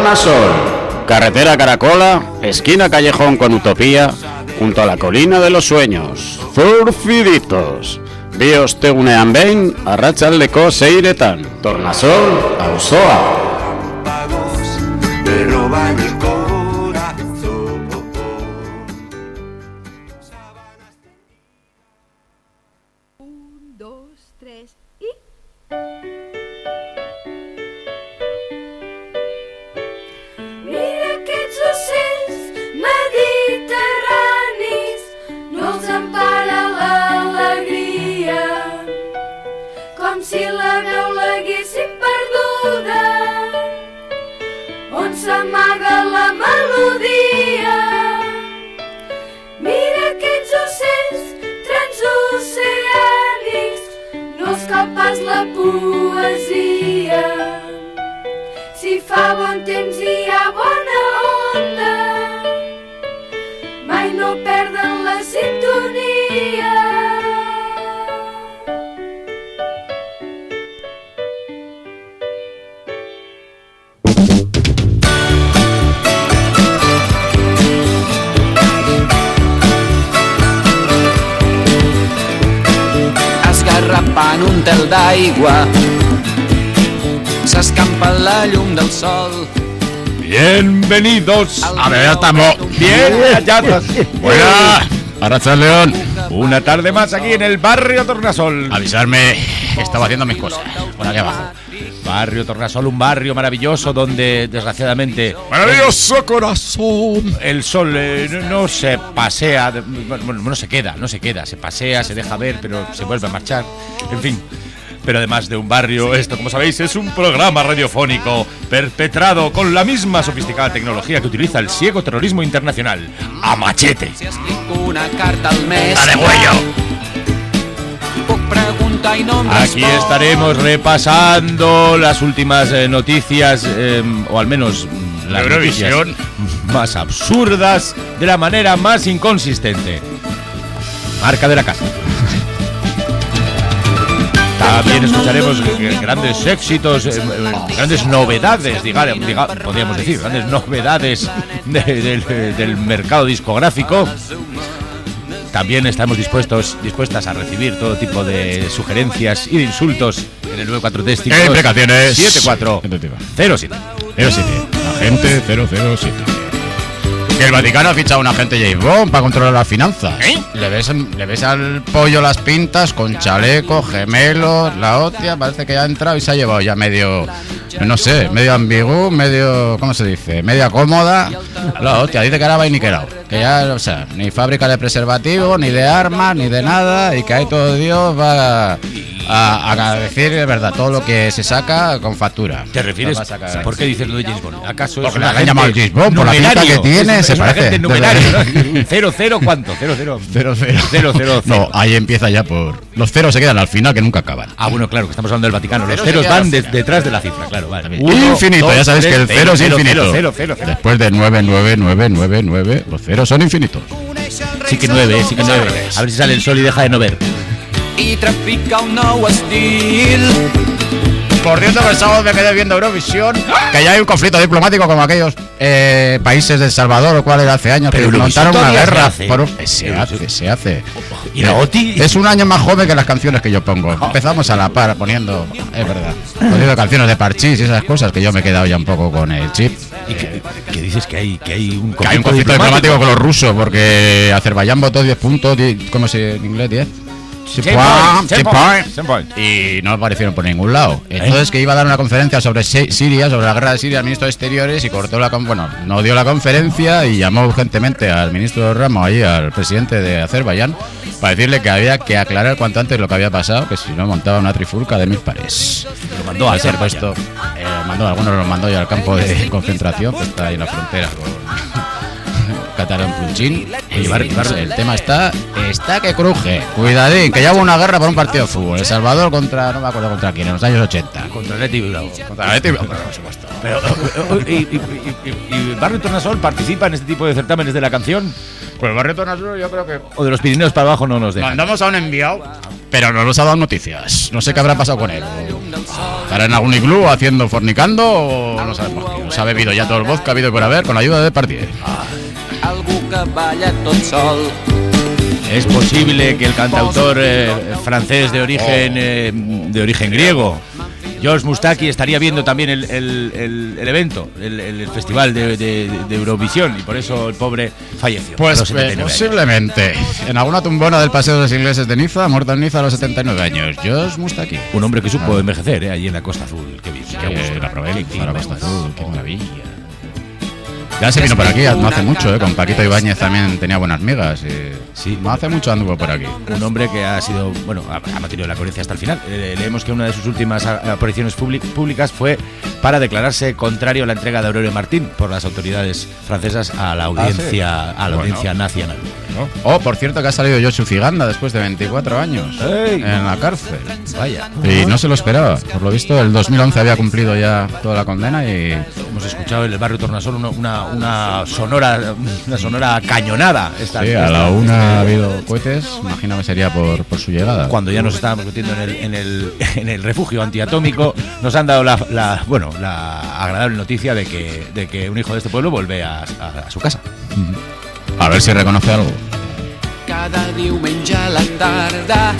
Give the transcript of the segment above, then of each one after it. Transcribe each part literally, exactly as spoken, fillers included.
Tornasol, carretera Caracola, esquina Callejón con Utopía, junto a la colina de los sueños. Zurciditos. Biostegunean behin, arratsaldeko seiretan. Tornasol, auzoa. Un, dos, tres y... Mira aquests ocells mediterranis, no els empara l'alegria, com si la veu l'haguessin perduda, on s'amaga la melodia. Mira aquests ocells transoceànics, no els cal pas la poesia. Si fa bon temps i hi ha bona onda, mai no perden la sintonia. Esgarrapant un tel d'aigua, s'escampa la llum del sol. Bienvenidos. A ver, ya estamos. Bien hallados. Buena. Arracha León. Una tarde más aquí en el barrio Tornasol. Avisarme, estaba haciendo mis cosas. Por aquí abajo. Barrio Tornasol, un barrio maravilloso donde, desgraciadamente... ¡Maravilloso corazón! El sol eh, no, no se pasea, bueno, no se queda, no se queda. Se pasea, se deja ver, pero se vuelve a marchar. En fin... Pero además de un barrio, esto, como sabéis, es un programa radiofónico perpetrado con la misma sofisticada tecnología que utiliza el ciego terrorismo internacional, a machete. ¡Dale huello! Aquí estaremos repasando las últimas eh, noticias, eh, o al menos las noticias más absurdas, de la manera más inconsistente. Marca de la casa. También escucharemos grandes éxitos, eh, grandes novedades, diga, diga, podríamos decir, grandes novedades de, de, del mercado discográfico. También estamos dispuestos, dispuestas a recibir todo tipo de sugerencias y de insultos en el nueve cuatro tres cinco dos siete cuatro cero siete. cero siete. Agente cero cero siete. Que el Vaticano ha fichado a un agente James Bond para controlar las finanzas. ¿Eh? ¿Le ves, le ves al pollo las pintas con chaleco, gemelos, la hostia? Parece que ya ha entrado y se ha llevado ya medio, no sé, medio ambiguo, medio, ¿cómo se dice? Media cómoda. La hostia, dice que ahora va y niquelado. Que ya, o sea, ni fábrica de preservativos, ni de armas, ni de nada. Y que ahí todo Dios va a, a decir, de verdad, todo lo que se saca con factura. ¿Te refieres? ¿Por qué dices lo de James Bond? ¿Acaso porque es la han llamado James Bond por la pinta que tiene? Es, se es parece. Numerario, ¿no? ¿Cero, cero cuánto? ¿Cero, cero? Cero, cero. Cero, cero, no, ahí empieza ya por... Los ceros se quedan al final, que nunca acaban. Ah, bueno, claro, que estamos hablando del Vaticano. Los ceros van de, detrás de la cifra, claro, vale. Uno, infinito, dos, ya sabes tres, que el cero, cero es infinito. Cero, cero, cero. Después de nueve, nueve, nueve, nueve, nueve, los ceros son infinitos. Sí que nueve, sí que nueve. A ver si sale el sol y deja de no ver. Y trafica un nuevo estil. Por cierto, que el sábado me quedé viendo Eurovisión, que ya hay un conflicto diplomático como aquellos eh, países de El Salvador, o cuál era hace años, pero que montaron una guerra. Se hace, por un... se hace, se hace. ¿Y la OTI? Es un año más joven que las canciones que yo pongo. Empezamos a la par poniendo, es verdad, poniendo canciones de Parchís y esas cosas, que yo me he quedado ya un poco con el chip. ¿Y qué, qué dices? Que hay, que hay un conflicto, que hay un conflicto diplomático? diplomático con los rusos, porque Azerbaiyán votó diez puntos, ¿cómo se en inglés? diez. Y no aparecieron por ningún lado. Entonces ¿Eh? que iba a dar una conferencia sobre Siria, sobre la guerra de Siria, al ministro de Exteriores, y cortó la bueno, no dio la conferencia y llamó urgentemente al ministro Ramos, ahí al presidente de Azerbaiyán, para decirle que había que aclarar cuanto antes lo que había pasado, que si no montaba una trifulca de mil pares. Lo mandó a hacer puesto, eh, mandó, algunos los mandó ya al campo de concentración, que está ahí en la frontera con Catalán Punchín. Y bar, bar, el tema está está que cruje. Cuidadín, que ya hubo una guerra por un partido de fútbol. El Salvador contra, no me acuerdo contra quién, en los años ochenta. Contra el Leti Bilbao. Contra el Leti Bilbao, por supuesto. Pero, y, y, y, y Barrio Tornasol participa en este tipo de certámenes de la canción. Pues el Barrio Tornasol yo creo que... O de los Pirineos para abajo no nos dejan. Mandamos a un enviado, pero no nos ha dado noticias. No sé qué habrá pasado con él. ¿Estará en algún iglú haciendo fornicando o no sabemos qué? Se ha bebido ya todo el vodka habido por haber con la ayuda de Depardieu. Es posible que el cantautor eh, francés de origen eh, de origen griego, George Moustaki, estaría viendo también el, el, el, el evento, el, el festival de, de, de Eurovisión, y por eso el pobre falleció. Pues eh, posiblemente. En alguna tumbona del Paseo de los Ingleses de Niza, muerto en Niza a los setenta y nueve años. George Moustaki. Un hombre que supo envejecer, eh, allí en la Costa Azul. Qué bien, qué gusto. La probé, la Costa Azul, qué maravilla. Ya se vino por aquí no hace mucho, ¿eh? Con Paquito Ibáñez también tenía buenas migas. Y sí, no hace mucho anduvo por aquí. Un hombre que ha sido, bueno, ha, ha mantenido la coherencia hasta el final. Eh, leemos que una de sus últimas apariciones públicas fue para declararse contrario a la entrega de Aurelio Martín por las autoridades francesas a la audiencia, ah, ¿sí? a la audiencia bueno. nacional. ¿No? Oh, por cierto, que ha salido Josu Ciganda después de veinticuatro años ¡Ey! En la cárcel. Vaya. Y no se lo esperaba. Por lo visto, el dos mil once había cumplido ya toda la condena y hemos escuchado en el barrio Tornasol una, una, una sonora una sonora cañonada. Esta, sí, a la una ha habido cohetes. Imagino que sería por, por su llegada. Cuando ya nos estábamos metiendo en el, en el, en el refugio antiatómico, nos han dado la, la bueno la agradable noticia de que, de que un hijo de este pueblo vuelve a, a, a su casa. A ver si reconoce algo. Cada diumenge a la tarda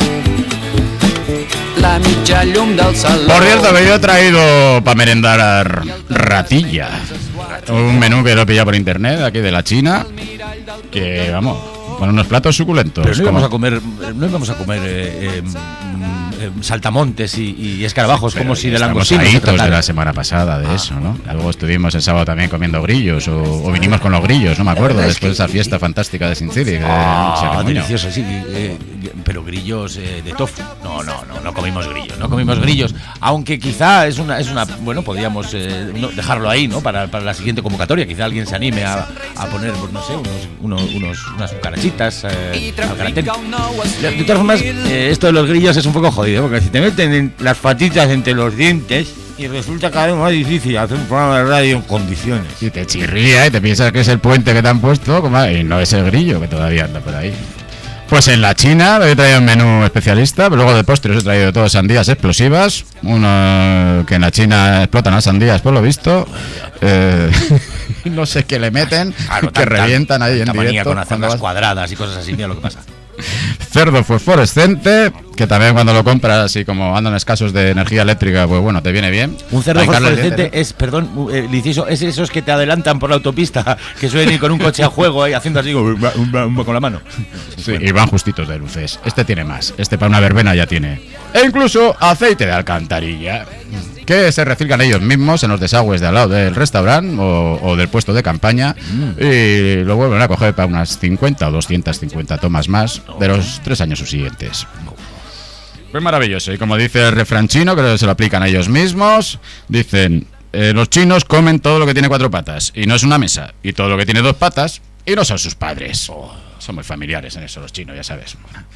la mitja llum del saló. Por cierto, que yo he traído para merendar ratilla. Un menú que lo he pillado por internet, aquí de la China. Que, vamos, con unos platos suculentos. Pero no íbamos a comer, no íbamos a comer eh, eh, eh, saltamontes y, y escarabajos. Pero como si de langostinos se tratara. De la semana pasada de ah, eso, ¿no? Luego estuvimos el sábado también comiendo grillos o, o vinimos con los grillos, no me acuerdo, después de esa fiesta fantástica de Sin City. Ah, delicioso, sí, eh, pero grillos eh, de tofu. No, no, no, no comimos grillos, no comimos grillos, aunque quizá es una, es una, bueno, podríamos eh, no, dejarlo ahí, ¿no? Para, para la siguiente convocatoria, quizá alguien se anime a, a poner, pues no sé, unos, unos, unos unas cucarachitas eh, al carácter. De, de todas formas, eh, esto de los grillos es un poco jodido, porque si te meten las patitas entre los dientes y resulta cada vez más difícil hacer un programa de radio en condiciones. Y te chirría y te piensas que es el puente que te han puesto, como, y no es el grillo que todavía anda por ahí. Pues en la China he traído un menú especialista, pero luego de postres he traído todo sandías explosivas, uno que en la China explotan las sandías por lo visto, eh, no sé qué le meten, claro, que tan, revientan ahí en directo. Con hacer las cuadradas y cosas así, mira lo que pasa. Cerdo fosforescente, que también cuando lo compras así como andan escasos de energía eléctrica, pues bueno, te viene bien. Un cerdo fosforescente es, perdón, eh, Liciso, es esos que te adelantan por la autopista, que suelen ir con un coche a juego ahí haciendo así con la mano. Sí, y van justitos de luces. Este tiene más, este para una verbena ya tiene. E incluso aceite de alcantarilla, que se reciclan ellos mismos en los desagües de al lado del restaurante o, o del puesto de campaña mm. y lo vuelven a coger para unas cincuenta o doscientas cincuenta tomas más de los tres años subsiguientes. Pues maravilloso, y como dice el refrán chino, que se lo aplican a ellos mismos, dicen, eh, los chinos comen todo lo que tiene cuatro patas y no es una mesa, y todo lo que tiene dos patas y no son sus padres. Oh, son muy familiares en eso los chinos, ya sabes.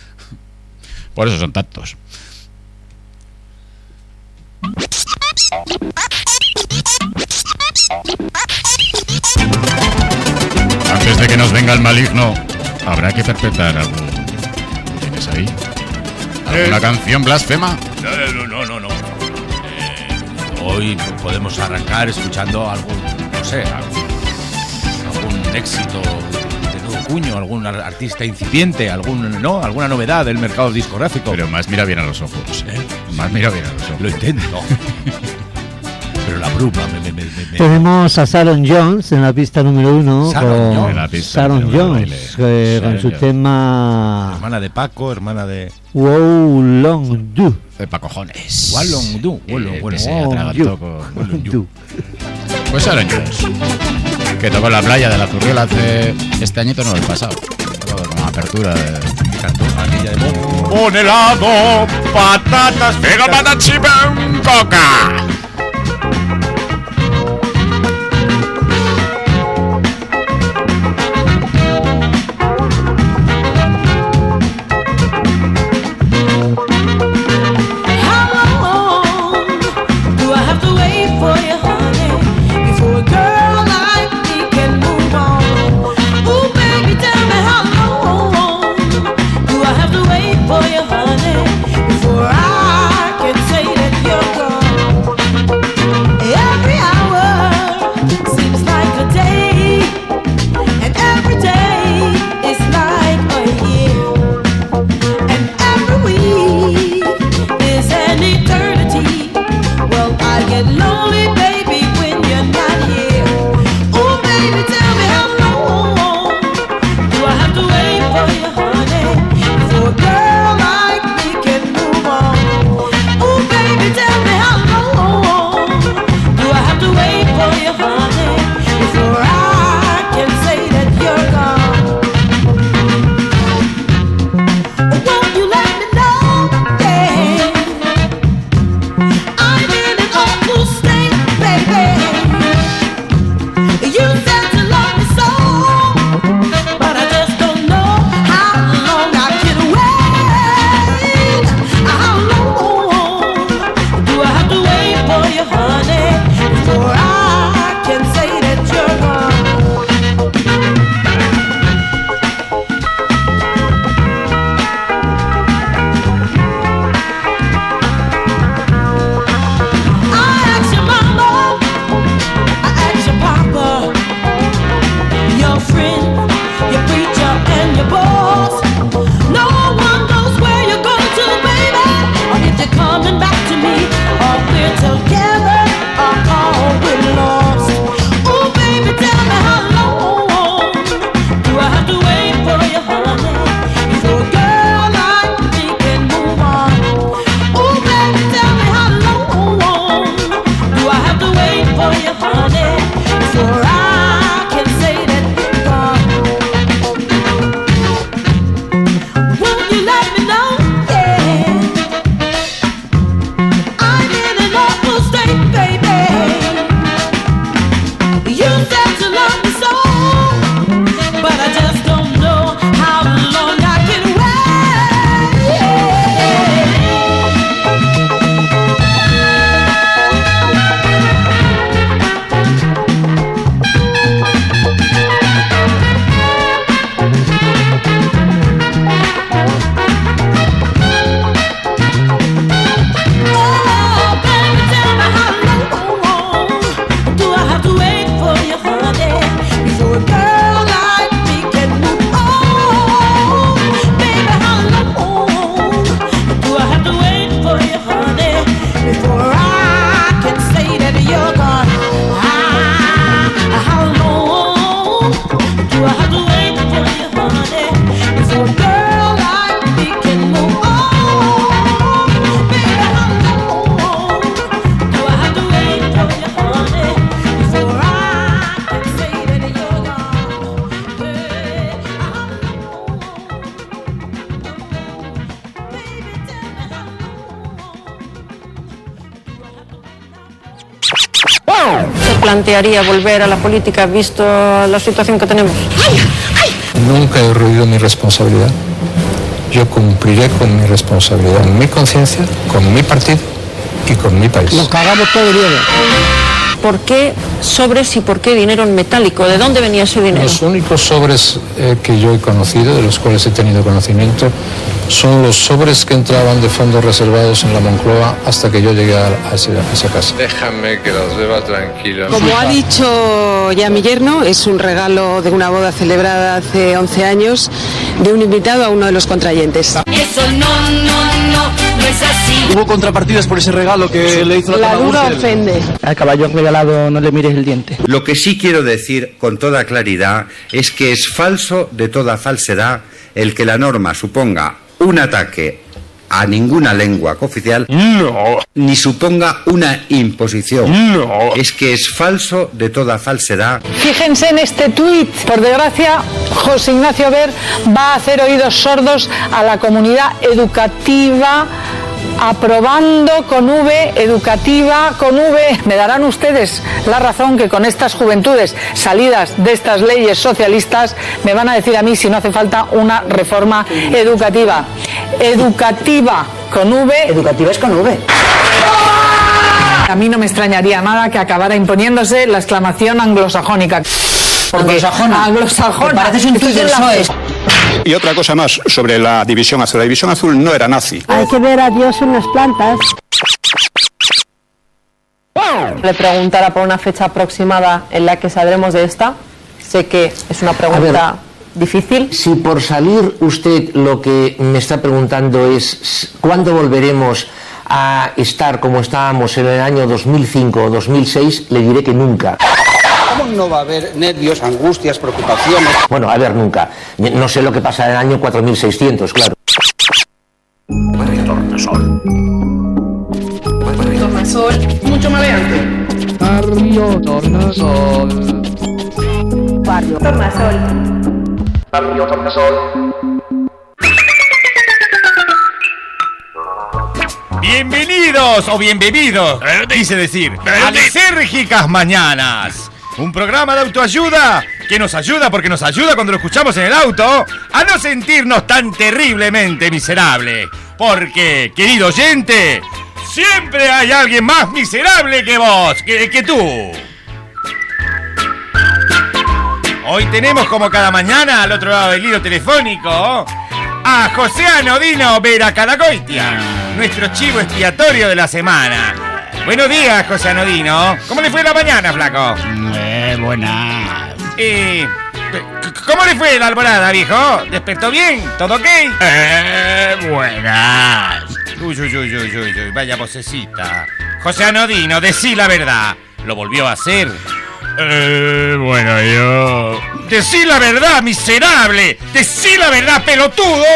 Por eso son tantos. Antes de que nos venga el maligno, habrá que perpetrar algo. ¿Tienes ahí? ¿Alguna eh, canción blasfema? No, no, no, no. Eh, hoy podemos arrancar escuchando algún, no sé, algún, algún éxito de nuevo cuño, algún artista incipiente, algún, no, alguna novedad del mercado discográfico. Pero más mira bien a los ojos. ¿Eh? Más mira bien a los ojos. Lo intento. Pero la bruma me, me, me, me... Tenemos a Sharon Jones en la pista número uno. Sharon con Jones, Sharon Jones eh, con su Jones. tema hermana de Paco, hermana de Wow Long Do. De pa' cojones. Wow Long Do. Eh, bueno, se atragantó con pues Sharon Jones, que tocó en la playa de la Zurriola hace este añito, no el pasado. Como apertura de cantó aquella de un helado, patatas, pega patatas y coca. For you, honey, before I can say that you're gone. ¿Se plantearía volver a la política visto la situación que tenemos? Nunca he ruido mi responsabilidad. Yo cumpliré con mi responsabilidad, en mi conciencia, con mi partido y con mi país. Lo cagamos todo el día. ¿Por qué sobres y por qué dinero en metálico? ¿De dónde venía ese dinero? Los únicos sobres eh, que yo he conocido, de los cuales he tenido conocimiento, son los sobres que entraban de fondos reservados en la Moncloa hasta que yo llegué a, a, ese, a esa casa. Déjame que los beba tranquilos. Como ha dicho ya mi yerno, es un regalo de una boda celebrada hace once años de un invitado a uno de los contrayentes. Eso no, no, no, no es así. Hubo contrapartidas por ese regalo que le hizo la La dura ofende. Al caballo regalado no le mires el diente. Lo que sí quiero decir con toda claridad es que es falso de toda falsedad el que la norma suponga un ataque a ninguna lengua cooficial, no, ni suponga una imposición, no, es que es falso de toda falsedad. Fíjense en este tuit. Por desgracia, José Ignacio Ver va a hacer oídos sordos a la comunidad educativa, aprobando con V, educativa con V. Me darán ustedes la razón que con estas juventudes salidas de estas leyes socialistas me van a decir a mí si no hace falta una reforma educativa. Educativa con V. Educativa es con V. A mí no me extrañaría nada que acabara imponiéndose la exclamación anglosajónica. Anglosajona. Anglosajona. Pareces un tuit del P S O E. Y otra cosa más sobre la división azul. La división azul no era nazi. Hay que ver a Dios en las plantas. Le preguntara por una fecha aproximada en la que saldremos de esta. Sé que es una pregunta difícil. Si por salir usted lo que me está preguntando es ¿cuándo volveremos a estar como estábamos en el año dos mil cinco o dos mil seis, le diré que nunca. ¿Cómo no va a haber nervios, angustias, preocupaciones? Bueno, a ver, nunca. No sé lo que pasa en el año cuatro mil seiscientos, claro. Barrio Tornasol. Barrio Tornasol. Mucho maleante. Barrio Tornasol. Barrio Tornasol. Barrio Tornasol. Bienvenidos o bienvenidos, quise decir, a Lisérgicas Mañanas. Un programa de autoayuda que nos ayuda porque nos ayuda cuando lo escuchamos en el auto a no sentirnos tan terriblemente miserables. Porque, querido oyente, siempre hay alguien más miserable que vos, que, que tú. Hoy tenemos como cada mañana al otro lado del hilo telefónico a José Anodino Veracalagoitia, nuestro chivo expiatorio de la semana. Buenos días, José Anodino. ¿Cómo le fue la mañana, flaco? Eh, buenas. Eh, ¿Cómo le fue la alborada, viejo? ¿Despertó bien? ¿Todo ok? Eh, buenas. Uy, uy, uy, uy, uy, uy, vaya vocecita. José Anodino, decí la verdad. ¿Lo volvió a hacer? Eh, bueno, yo... ¡Decí la verdad, miserable! ¡Decí la verdad, pelotudo!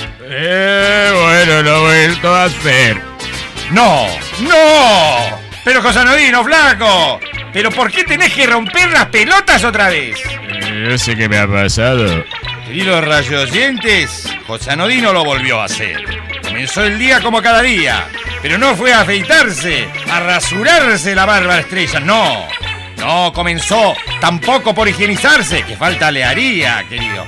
Eh, bueno, lo he vuelto a hacer. ¡No! ¡No! Pero, José Anodino, flaco, ¿pero por qué tenés que romper las pelotas otra vez? Eh, no sé qué me ha pasado. Queridos radioyentes, José Anodino lo volvió a hacer. Comenzó el día como cada día, pero no fue a afeitarse, a rasurarse la barba estrella, no. No comenzó tampoco por higienizarse, que falta le haría, querido.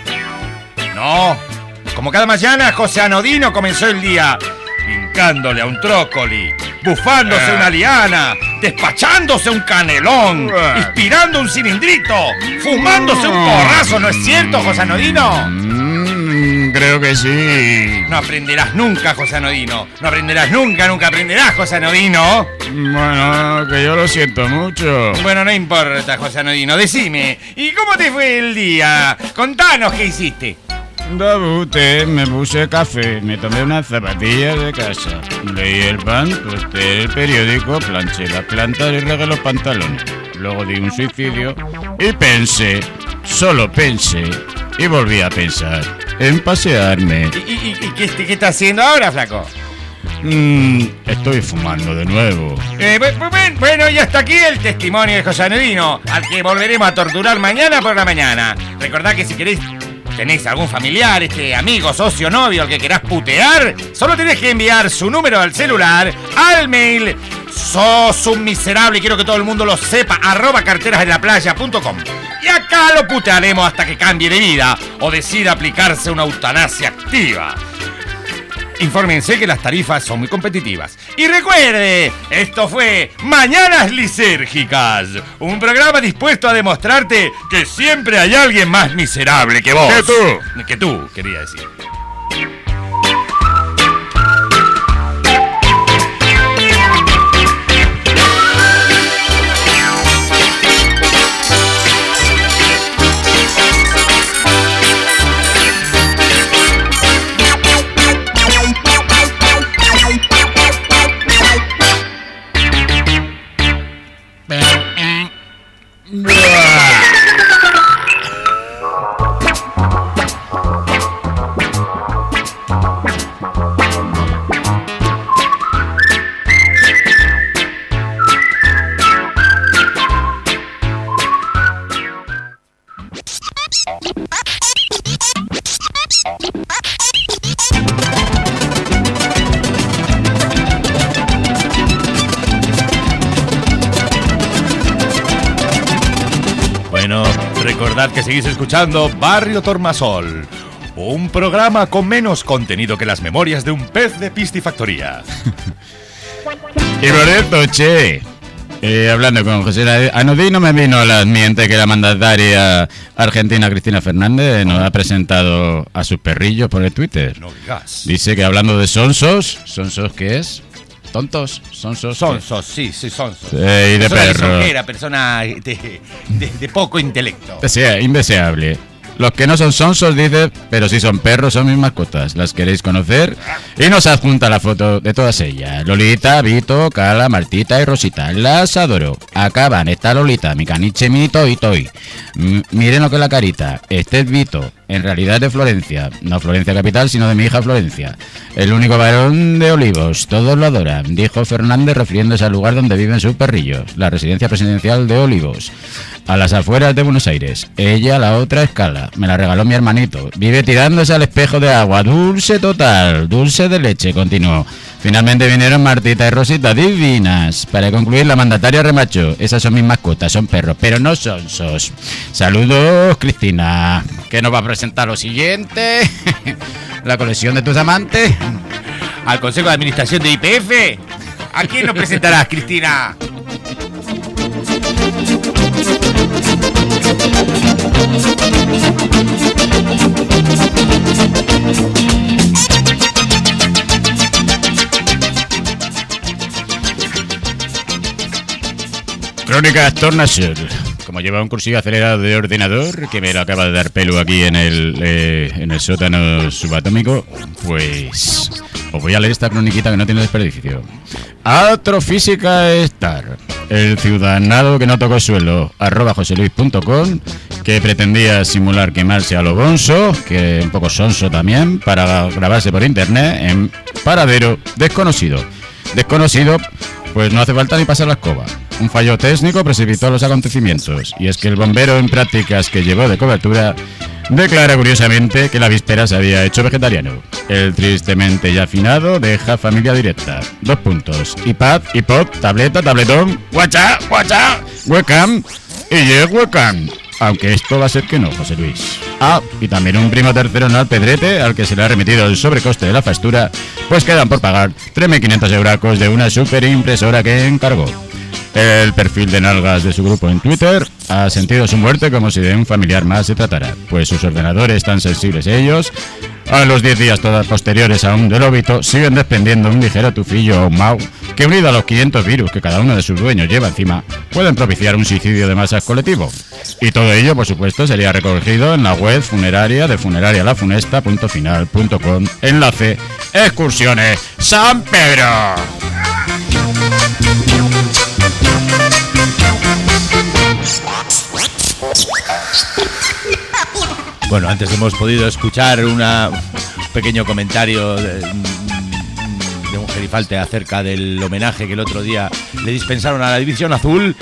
No, como cada mañana, José Anodino comenzó el día hincándole a un trócoli, bufándose una liana, despachándose un canelón, inspirando un cilindrito, fumándose un porrazo, ¿no es cierto, José Anodino? Mm, creo que sí. No aprenderás nunca, José Anodino. No aprenderás nunca, nunca aprenderás, José Anodino. Bueno, que yo lo siento mucho. Bueno, no importa, José Anodino. Decime, ¿y cómo te fue el día? Contanos qué hiciste. Debuté, me puse café, me tomé unas zapatillas de casa, leí el pan, tosté el periódico, planché las plantas y regué los pantalones. Luego di un suicidio y pensé, solo pensé, y volví a pensar en pasearme. ¿Y, y, y qué, qué estás haciendo ahora, flaco? Mm, estoy fumando de nuevo. Eh, bueno, bueno, y hasta aquí el testimonio de José Anodino, al que volveremos a torturar mañana por la mañana. Recordad que si queréis... ¿Tenés algún familiar, este amigo, socio, novio al que querás putear? Solo tenés que enviar su número al celular al mail sos un miserable, quiero que todo el mundo lo sepa, arroba carterasdelaplaya punto com. Y acá lo putearemos hasta que cambie de vida o decida aplicarse una eutanasia activa. Infórmense que las tarifas son muy competitivas. Y recuerde, esto fue Mañanas Lisérgicas, un programa dispuesto a demostrarte que siempre hay alguien más miserable que vos. Que tú. Que tú, quería decir. Recordad que seguís escuchando Barrio Tornasol, un programa con menos contenido que las memorias de un pez de piscifactoría. Y por esto, che, eh, hablando con José Anodino, me vino a la mente que la mandataria argentina Cristina Fernández nos ha presentado a sus perrillos por el Twitter. No digas. Dice que hablando de sonsos, ¿sonsos qué es? ¿Tontos? ¿Sonsos? Sonsos, sí, sí, sonsos. Eh, y de persona perro. Era persona de, de, de poco intelecto. O sea, indeseable. Los que no son sonsos, dice, pero si son perros, son mis mascotas. Las queréis conocer. Y nos adjunta la foto de todas ellas. Lolita, Vito, Cala, Martita y Rosita. Las adoro. Acaban, está Lolita, mi caniche, mi toy, toy. M- miren lo que es la carita. Este es Vito. En realidad es de Florencia. No Florencia capital, sino de mi hija Florencia. El único varón de Olivos. Todos lo adoran, dijo Fernández refiriéndose al lugar donde viven sus perrillos. La residencia presidencial de Olivos. A las afueras de Buenos Aires. Ella, la otra, es Cala. Me la regaló mi hermanito. Vive tirándose al espejo de agua. Dulce total. Dulce de leche, continuó. Finalmente vinieron Martita y Rosita, divinas. Para concluir, la mandataria remachó. Esas son mis mascotas, son perros, pero no son sos. Saludos, Cristina. ¿Qué nos va a presentar lo siguiente? La colección de tus amantes. Al Consejo de Administración de I P F. ¿A quién nos presentarás, Cristina? Crónicas Tornasol. Como lleva un cursillo acelerado de ordenador que me lo acaba de dar pelo aquí en el eh, en el sótano subatómico, pues os voy a leer esta croniquita que no tiene desperdicio. Astrofísica Star, el ciudadano que no tocó suelo, arroba joseluis punto com, que pretendía simular quemarse a lo bonso, que un poco sonso también, para grabarse por internet en paradero desconocido. Desconocido, pues no hace falta ni pasar la escoba. Un fallo técnico precipitó los acontecimientos, y es que el bombero en prácticas que llevó de cobertura declara curiosamente que la víspera se había hecho vegetariano. El tristemente ya afinado deja familia directa. Dos puntos. iPad, iPod, tableta, tabletón, WhatsApp, WhatsApp, webcam y yes, webcam. Aunque esto va a ser que no, José Luis. Ah, y también un primo tercero en Alpedrete al que se le ha remitido el sobrecoste de la factura, pues quedan por pagar tres mil quinientos euracos de una superimpresora que encargó. El perfil de nalgas de su grupo en Twitter ha sentido su muerte como si de un familiar más se tratara, pues sus ordenadores tan sensibles ellos, a los diez días todas posteriores a un del óbito, siguen desprendiendo un ligero tufillo ahumado que, unido a los quinientos virus que cada uno de sus dueños lleva encima, pueden propiciar un suicidio de masas colectivo. Y todo ello, por supuesto, sería recogido en la web funeraria de funerarialafunesta punto final punto com, enlace Excursiones San Pedro. Bueno, antes hemos podido escuchar una, un pequeño comentario de, de un gerifalte acerca del homenaje que el otro día le dispensaron a la División Azul.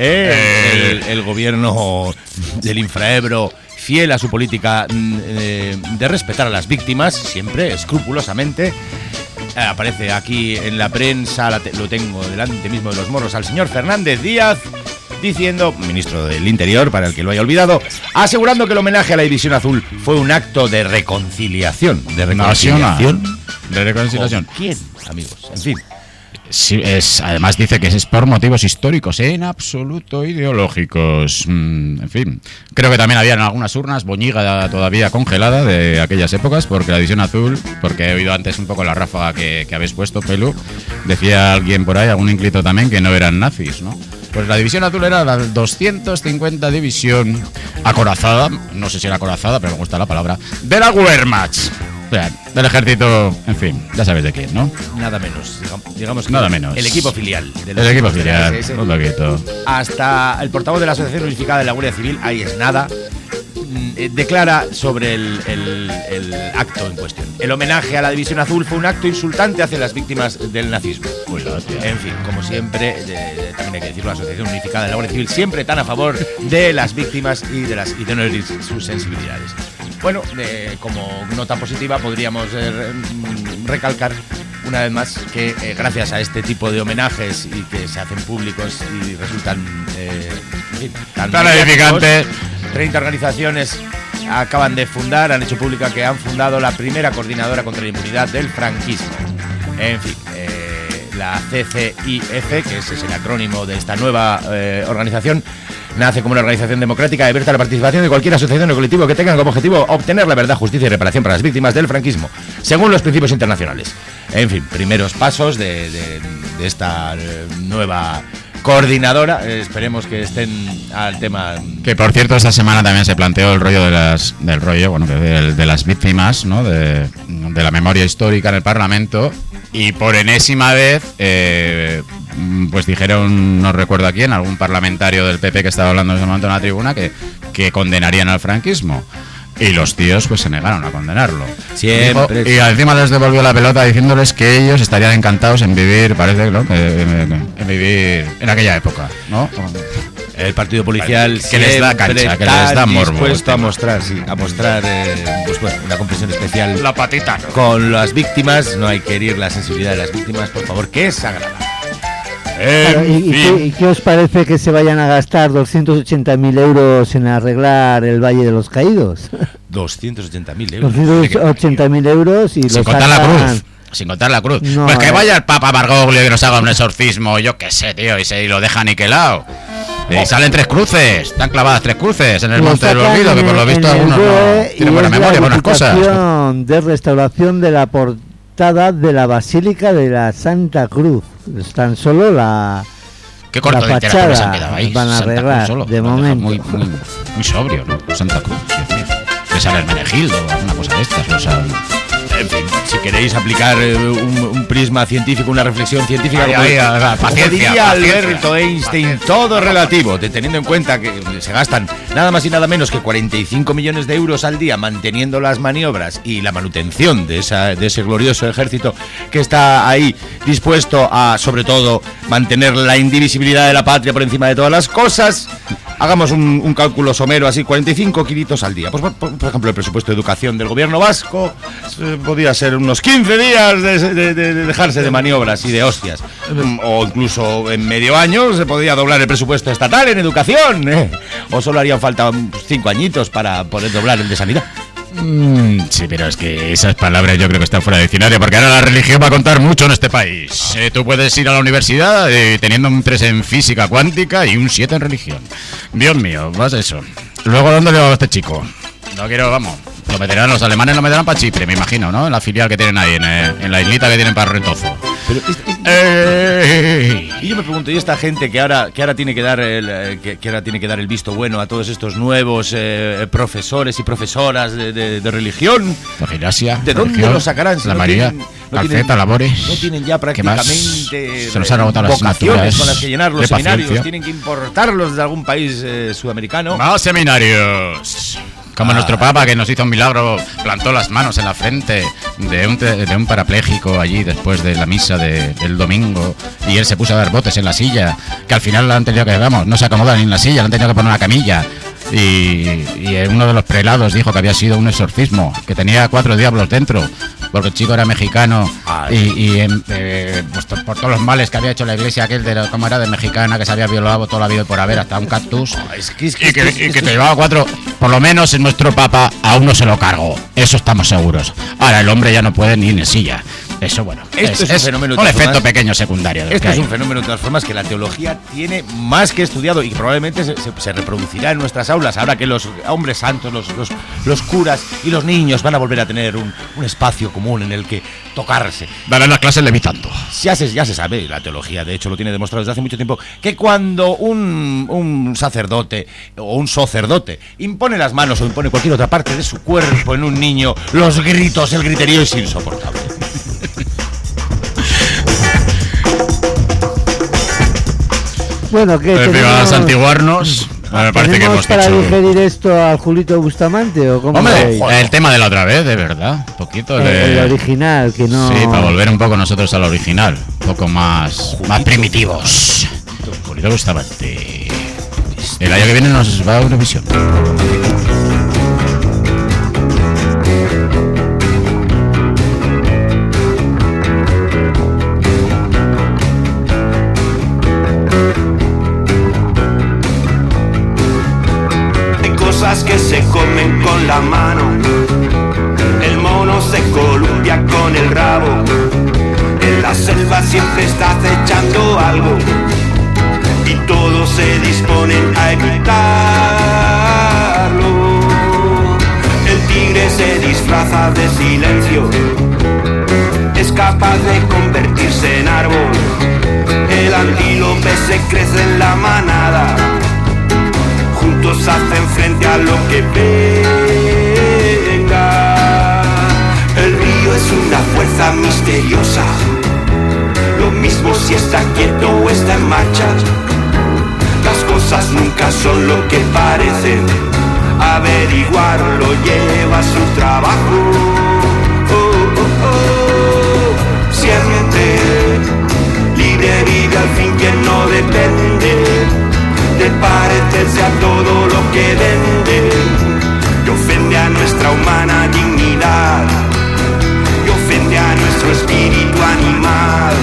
Eh, el, el gobierno del Infraebro, fiel a su política eh, de respetar a las víctimas, siempre, escrupulosamente. Eh, aparece aquí en la prensa, la te, lo tengo delante mismo de los morros, al señor Fernández Díaz, diciendo, ministro del Interior, para el que lo haya olvidado, asegurando que el homenaje a la División Azul fue un acto de reconciliación. ¿De reconciliación? Nacional. De reconciliación. ¿Con quién, amigos? En fin. Sí, es, además dice que es por motivos históricos, en absoluto ideológicos. Mm, en fin, creo que también había en algunas urnas boñiga todavía congelada de aquellas épocas, porque la División Azul, porque he oído antes un poco la ráfaga que, que habéis puesto, Pelu, decía alguien por ahí, algún inclito también, que no eran nazis, ¿no? Pues la División Azul era la doscientos cincuenta División acorazada, no sé si era acorazada, pero me gusta la palabra, de la Wehrmacht. O sea, del ejército, en fin, ya sabes de quién, ¿no? Nada menos, digamos, digamos que nada menos. El equipo filial. El equipo filial, un poquito. Hasta el portavoz de la Asociación Unificada de la Guardia Civil, ahí es nada, eh, declara sobre el, el, el acto en cuestión. El homenaje a la División Azul fue un acto insultante hacia las víctimas del nazismo. Pues, en fin, como siempre, de, de, también hay que decirlo, la Asociación Unificada de la Guardia Civil siempre tan a favor de las víctimas y de, las, y de no herir sus sensibilidades. Bueno, eh, como nota positiva podríamos eh, recalcar una vez más que eh, gracias a este tipo de homenajes y que se hacen públicos y resultan eh, en fin, tan, tan edificantes, treinta organizaciones acaban de fundar, han hecho pública que han fundado la primera coordinadora contra la impunidad del franquismo. En fin, eh, la C C I F, que ese es el acrónimo de esta nueva eh, organización, nace como una organización democrática abierta a la participación de cualquier asociación o colectivo que tenga como objetivo obtener la verdad, justicia y reparación para las víctimas del franquismo, según los principios internacionales. En fin, primeros pasos de, de, de esta nueva coordinadora. Eh, esperemos que estén al tema. Que por cierto, esta semana también se planteó el rollo de las del rollo, bueno, de, de las víctimas, ¿no? De, de la memoria histórica en el Parlamento. Y por enésima vez, eh, pues dijeron, no recuerdo a quién, algún parlamentario del P P que estaba hablando en ese momento en la tribuna, que, que condenarían al franquismo. Y los tíos pues se negaron a condenarlo. Siempre. Dijo, y encima les devolvió la pelota diciéndoles que ellos estarían encantados en vivir, parece, ¿no? Que, en, en vivir en aquella época, ¿no? El partido policial que les da cancha, que les da morbo. Dispuesto a mostrar, sí, a mostrar eh, pues, bueno, una comprensión especial. La patita. Con las víctimas, no hay que herir la sensibilidad de las víctimas, por favor, que es sagrada. Claro, ¿y, y, qué, ¿Y qué os parece que se vayan a gastar doscientos ochenta mil euros en arreglar el Valle de los Caídos? doscientos ochenta mil euros. doscientos ochenta mil euros y sin los contar sacan... la cruz. Sin contar la cruz. No, pues que eh. vaya el Papa Bergoglio y nos haga un exorcismo, yo qué sé, tío, y se y lo deja aniquilado. Y oh. salen tres cruces, están clavadas tres cruces en el lo Monte del Olvido, que por lo visto algunos no tienen buena memoria, buenas cosas. De restauración de la portada de la Basílica de la Santa Cruz. Es tan solo la... Qué corto la de literatura se han fachada quedado ahí. van a Santa arreglar, Cruz solo. de momento. Muy, muy, muy sobrio, ¿no? Santa Cruz, Dios mío. Que sale el Menegildo o alguna cosa de estas, o sea... En fin, si queréis aplicar eh, un, un prisma científico, una reflexión científica, ay, como, ay, ay, ay, como paciencia, diría paciencia, Alberto Einstein, paciencia. todo es relativo, teniendo en cuenta que se gastan nada más y nada menos que cuarenta y cinco millones de euros al día manteniendo las maniobras y la manutención de, esa, de ese glorioso ejército que está ahí dispuesto a, sobre todo, mantener la indivisibilidad de la patria por encima de todas las cosas. Hagamos un, un cálculo somero así, cuarenta y cinco kilitos al día. Pues por, por ejemplo, el presupuesto de educación del gobierno vasco eh, podría ser unos quince días de, de, de dejarse de maniobras y de hostias. O incluso en medio año se podría doblar el presupuesto estatal en educación. ¿eh? O solo harían falta cinco añitos para poder doblar el de sanidad. Mm, sí, pero es que esas palabras yo creo que están fuera de diccionario, porque ahora la religión va a contar mucho en este país. Eh, tú puedes ir a la universidad eh, teniendo un tres en física cuántica y un siete en religión. Dios mío, vas a eso. Luego, ¿dónde le va a este chico? No quiero, vamos. Lo meterán, los alemanes lo meterán para Chipre, me imagino, ¿no? En la filial que tienen ahí, en, eh, en la islita que tienen para Retozo. Pero, eh, y yo me pregunto, ¿y esta gente que ahora que ahora tiene que dar el que, que ahora tiene que dar el visto bueno a todos estos nuevos eh, profesores y profesoras de, de, de religión? La gimnasia. ¿De dónde religión, lo sacarán? Si la no María, tienen, no Calceta, tienen, labores. No tienen ya prácticamente se nos han agotado las vocaciones con las que llenar los de seminarios. paciencia. Tienen que importarlos de algún país eh, sudamericano. ¡Más seminarios! Como ah. nuestro Papa, que nos hizo un milagro, plantó las manos en la frente de un, de un parapléjico allí después de la misa de, del domingo, y él se puso a dar botes en la silla, que al final lo han tenido que, vamos, no se acomoda ni en la silla, le han tenido que poner una camilla. Y, y uno de los prelados dijo que había sido un exorcismo, que tenía cuatro diablos dentro, porque el chico era mexicano. Ay. y, y eh, pues, por todos los males que había hecho la iglesia, aquel de como era de mexicana, que se había violado toda la vida por haber hasta un cactus. Oh, es que, es que, y que, es que, y que te llevaba cuatro, por lo menos en nuestro Papa aún no se lo cargó, eso estamos seguros. Ahora el hombre ya no puede ni ir en silla. Eso, bueno, esto es, es un fenómeno, un efecto pequeño secundario. Esto es un fenómeno de todas formas que la teología tiene más que estudiado y que probablemente se, se, se reproducirá en nuestras aulas ahora que los hombres santos, los, los, los curas y los niños van a volver a tener un, un espacio común en el que tocarse. Darán las clases levitando. Ya se, ya se sabe, la teología de hecho lo tiene demostrado desde hace mucho tiempo, que cuando un, un sacerdote o un sacerdote impone las manos o impone cualquier otra parte de su cuerpo en un niño, los gritos, el griterío es insoportable. Bueno, que tenemos... a santiguarnos. Me parece que hemos para dicho... digerir esto al Julito Bustamante o cómo. Hombre, el tema de la otra vez, de verdad, un poquito el, de... el original, que no. Sí, para volver un poco nosotros al original, un poco más, Julito, más primitivos. Julito Bustamante. El año que viene nos va a Eurovisión. Que se comen con la mano, el mono se columpia con el rabo, en la selva siempre está acechando algo y todos se disponen a evitarlo. El tigre se disfraza de silencio, es capaz de convertirse en árbol, el antílope se crece en la manada, juntos hacen frente a lo que venga. El río es una fuerza misteriosa, lo mismo si está quieto o está en marcha. Las cosas nunca son lo que parecen, averiguarlo lleva su trabajo. Oh, oh, oh. Siempre libre vive al fin quien no depende de parecerse a todo lo que vende, que ofende a nuestra humana dignidad, que ofende a nuestro espíritu animal.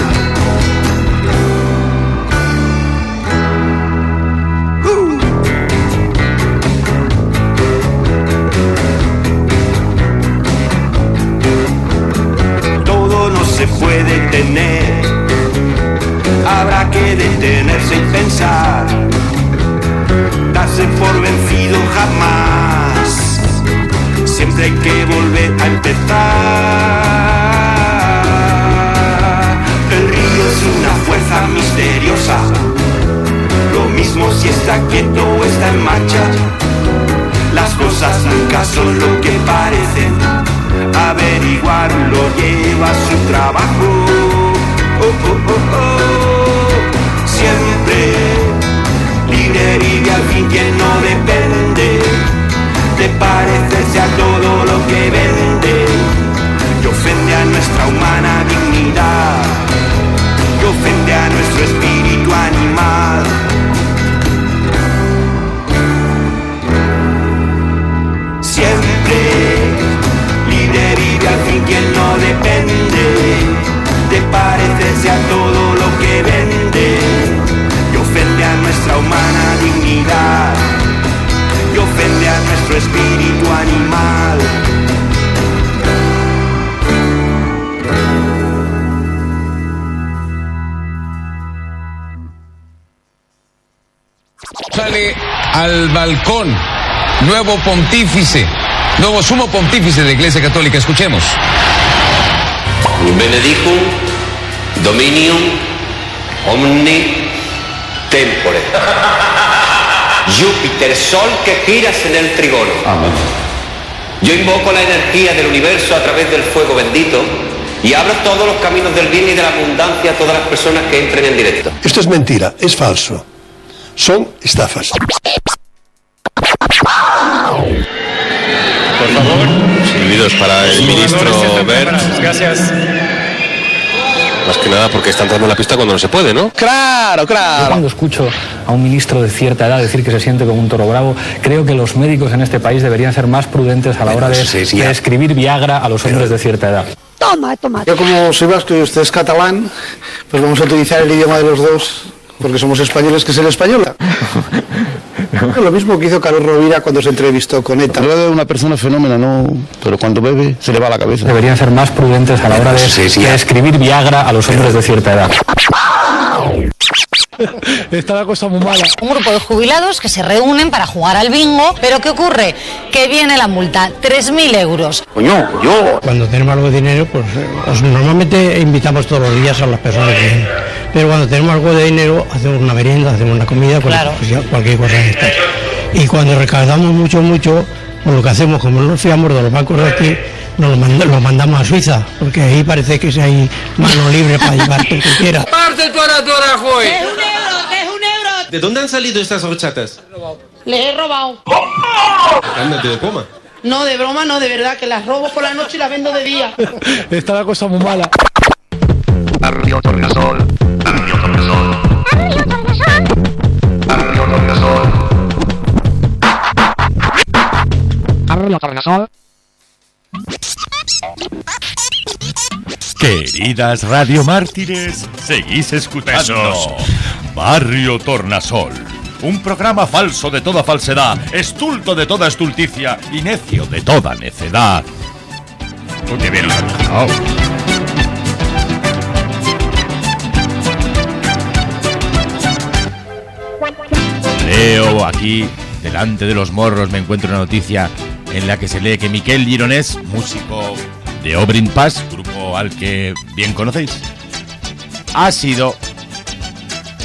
Se puede tener, habrá que detenerse y pensar, darse por vencido jamás, siempre hay que volver a empezar. El río es una fuerza misteriosa, lo mismo si está quieto o está en marcha, las cosas nunca son lo que parecen, averiguarlo lleva su trabajo. Oh, oh, oh, oh. Siempre libre vive al fin quien no depende de parecerse a todo lo que vende, que ofende a nuestra humana dignidad, que ofende a nuestro espíritu animal. Siempre libre vive al fin quien no depende de parecerse a todo lo que vende, que ofende a nuestra humana dignidad, que ofende a nuestro espíritu animal. Sale al balcón, nuevo pontífice, nuevo sumo pontífice de la Iglesia Católica. Escuchemos. Benedictum Dominium Omni Tempore. Júpiter, sol que giras en el trigono. Amén. Yo invoco la energía del universo a través del fuego bendito y abro todos los caminos del bien y de la abundancia a todas las personas que entren en directo. Esto es mentira, es falso. Son estafas. Por favor, silbidos para el ministro Wert. Gracias. Más que nada porque está entrando en la pista cuando no se puede, ¿no? Claro, claro. Yo cuando escucho a un ministro de cierta edad decir que se siente como un toro bravo, creo que los médicos en este país deberían ser más prudentes a la hora de prescribir Viagra a los hombres de cierta edad. Toma, toma. Yo como soy vasco y usted es catalán, pues vamos a utilizar el idioma de los dos, porque somos españoles, que es el español. Lo mismo que hizo Carlos Rovira cuando se entrevistó con ETA. Habla de una persona fenómena, no, pero cuando bebe se le va la cabeza. Deberían ser más prudentes a la hora de prescribir Viagra a los hombres de cierta edad. Está la cosa muy mala. Un grupo de jubilados que se reúnen para jugar al bingo, pero ¿qué ocurre? Que viene la multa, tres mil euros. Coño, yo. Cuando tenemos algo de dinero, pues, pues normalmente invitamos todos los días a las personas que vienen. Pero cuando tenemos algo de dinero, hacemos una merienda, hacemos una comida, pues, claro. pues ya, cualquier cosa de esta. Y cuando recaudamos mucho, mucho, pues lo que hacemos, como no nos fiamos de los bancos de aquí, nos lo, mand lo mandamos a Suiza, porque ahí parece que hay mano libre para llevar lo que quiera. ¡Parte tu aratora, joy! ¡Es un euro! ¡Es un euro! ¿De dónde han salido estas horchatas? Les he robado. Ándate de coma. No, de broma no, de verdad, que las robo por la noche y las vendo de día. Está la cosa muy mala. Barrio Tornasol. Barrio Tornasol. ¡Barrio Tornasol! Barrio Tornasol. Barrio Tornasol. Queridas Radio Mártires, seguís escuchando Barrio Tornasol, un programa falso de toda falsedad, estulto de toda estulticia y necio de toda necedad. Oh, qué bien lo han dejado. Leo aquí, delante de los morros, me encuentro una noticia en la que se lee que Miquel Gironès, músico de Obrin Pass, grupo al que bien conocéis, ha sido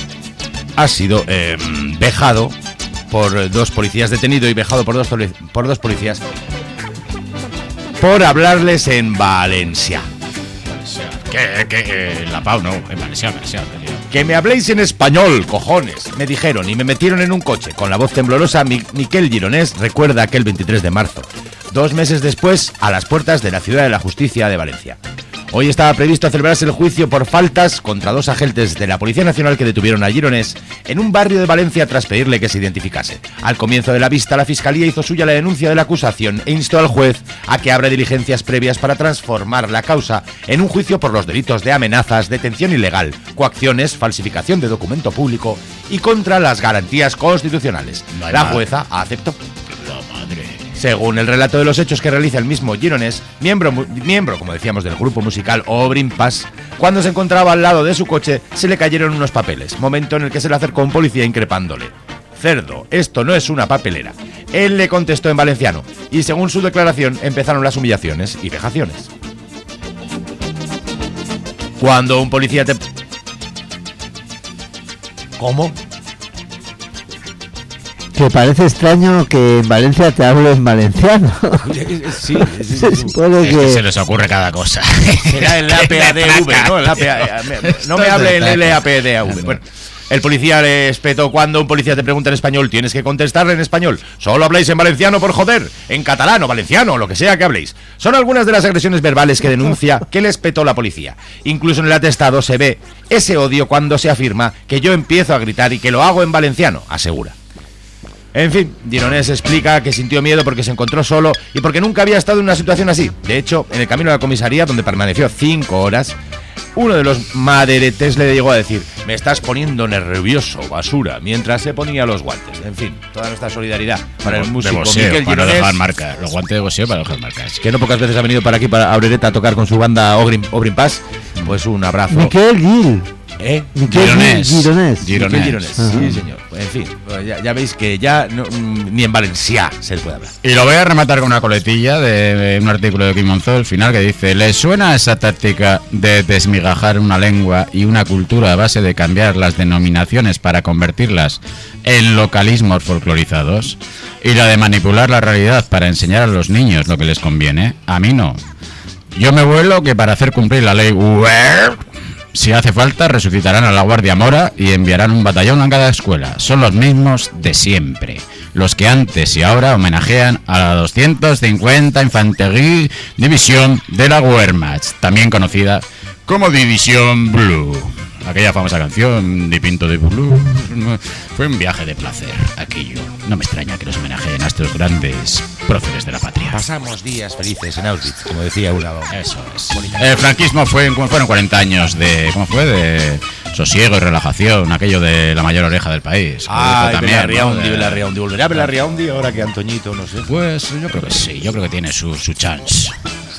ha sido eh, vejado por dos policías, detenido y vejado por dos, por dos policías por hablarles en Valencia. Que, que, eh, la Pau, no, en Valencia, Valencia. Que me habléis en español, cojones, me dijeron, y me metieron en un coche. Con la voz temblorosa, Mi- Miquel Gironés recuerda aquel veintitrés de marzo, dos meses después, a las puertas de la Ciudad de la Justicia de Valencia. Hoy estaba previsto celebrarse el juicio por faltas contra dos agentes de la Policía Nacional que detuvieron a Gironés en un barrio de Valencia tras pedirle que se identificase. Al comienzo de la vista, la Fiscalía hizo suya la denuncia de la acusación e instó al juez a que abra diligencias previas para transformar la causa en un juicio por los delitos de amenazas, detención ilegal, coacciones, falsificación de documento público y contra las garantías constitucionales. No hay La más. jueza aceptó. La madre. Según el relato de los hechos que realiza el mismo Gironés, miembro, mu- miembro, como decíamos, del grupo musical Obrin Paz, cuando se encontraba al lado de su coche, se le cayeron unos papeles, momento en el que se le acercó un policía increpándole. Cerdo, esto no es una papelera. Él le contestó en valenciano, y según su declaración, empezaron las humillaciones y vejaciones. Cuando un policía te... ¿Cómo? Que parece extraño que en Valencia te hablo en valenciano. Sí, sí, Se supone Es que que... se les ocurre cada cosa. Será el A P A D V, ¿no? El A P A, no me hable en el L A P D V. Bueno, el policía le espetó. Cuando un policía te pregunta en español, tienes que contestarle en español. Solo habláis en valenciano por joder, en catalán o valenciano, lo que sea que habléis. Son algunas de las agresiones verbales que denuncia que le espetó la policía. Incluso en el atestado se ve ese odio cuando se afirma que yo empiezo a gritar y que lo hago en valenciano, asegura. En fin, Gironés explica que sintió miedo porque se encontró solo y porque nunca había estado en una situación así. De hecho, en el camino a la comisaría, donde permaneció cinco horas, uno de los maderetes le llegó a decir: me estás poniendo nervioso, basura, mientras se ponía los guantes. En fin, toda nuestra solidaridad para el músico de boxeo, Miquel para no Gironés, dejar marca. Los guantes de boxeo para no dejar marcas. que no pocas veces ha venido para aquí, para Abrereta, a tocar con su banda Obrin, Obrin Paz. Pues un abrazo. Miquel Gil. ¿Eh? Miquel Gironés. Gil Gironés. Miquel Gironés. Gironés, Ajá. sí señor. En fin, pues ya, ya veis que ya no, mm, ni en Valencia se puede hablar. Y lo voy a rematar con una coletilla de, de un artículo de Kim Monzó, al final, que dice: ¿les suena esa táctica de desmigajar una lengua y una cultura a base de cambiar las denominaciones para convertirlas en localismos folclorizados? ¿Y la de manipular la realidad para enseñar a los niños lo que les conviene? A mí no. Yo me vuelo que para hacer cumplir la ley Wert, si hace falta, resucitarán a la Guardia Mora y enviarán un batallón a cada escuela. Son los mismos de siempre. Los que antes y ahora homenajean a la doscientos cincuenta Infanterie División de la Wehrmacht, también conocida como División Blue. Aquella famosa canción, Di Pinto de Blue, fue un viaje de placer, aquello. No me extraña que los homenajeen a estos grandes próceres de la patria. Pasamos días felices en Auschwitz, como decía una voz. Eso es. El franquismo fue, fueron cuarenta años de, ¿cómo fue? De sosiego y relajación, aquello de la mayor oreja del país. Ah, también, Belarriaundi, ¿no? De- Belarriaundi. ¿Volverá Belarriaundi ahora que Antoñito, no sé? Pues yo creo que sí, yo creo que tiene su, su chance.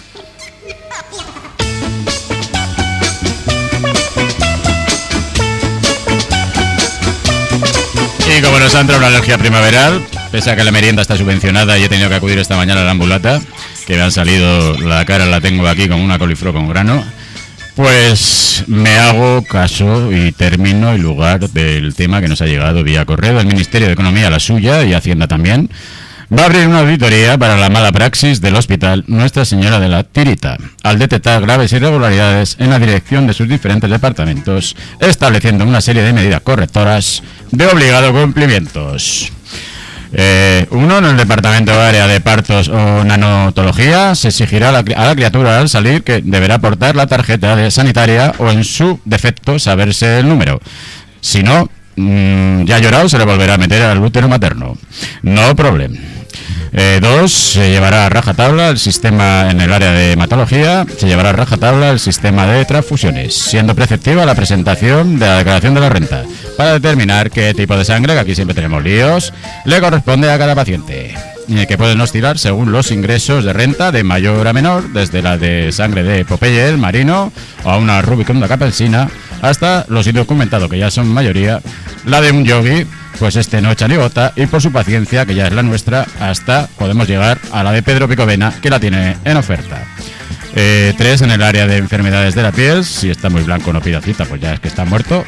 Y como nos ha entrado una alergia primaveral, pese a que la merienda está subvencionada y he tenido que acudir esta mañana a la ambulata, que me han salido, la cara la tengo aquí como una coliflor con grano, pues me hago caso y término y lugar del tema que nos ha llegado vía correo. El Ministerio de Economía, la suya, y Hacienda también, va a abrir una auditoría para la mala praxis del hospital Nuestra Señora de la Tirita, al detectar graves irregularidades en la dirección de sus diferentes departamentos, estableciendo una serie de medidas correctoras de obligado cumplimientos. Eh, uno, en el departamento de área de partos o nanotología, se exigirá a la, a la criatura al salir que deberá portar la tarjeta de sanitaria o, en su defecto, saberse el número. Si no, mmm, ya llorado, se le volverá a meter al útero materno. No problem. Eh, dos, se llevará a rajatabla el sistema en el área de hematología, se llevará a rajatabla el sistema de transfusiones, siendo preceptiva la presentación de la declaración de la renta, para determinar qué tipo de sangre, que aquí siempre tenemos líos, le corresponde a cada paciente, que pueden oscilar según los ingresos de renta de mayor a menor, desde la de sangre de Popeye el marino o a una Rubicunda campesina, hasta los indocumentados, que ya son mayoría, la de un yogi, pues este no echa ni gota, y por su paciencia, que ya es la nuestra, hasta podemos llegar a la de Pedro Picovena, que la tiene en oferta. Eh, tres, en el área de enfermedades de la piel, si está muy blanco no pida cita, pues ya es que está muerto.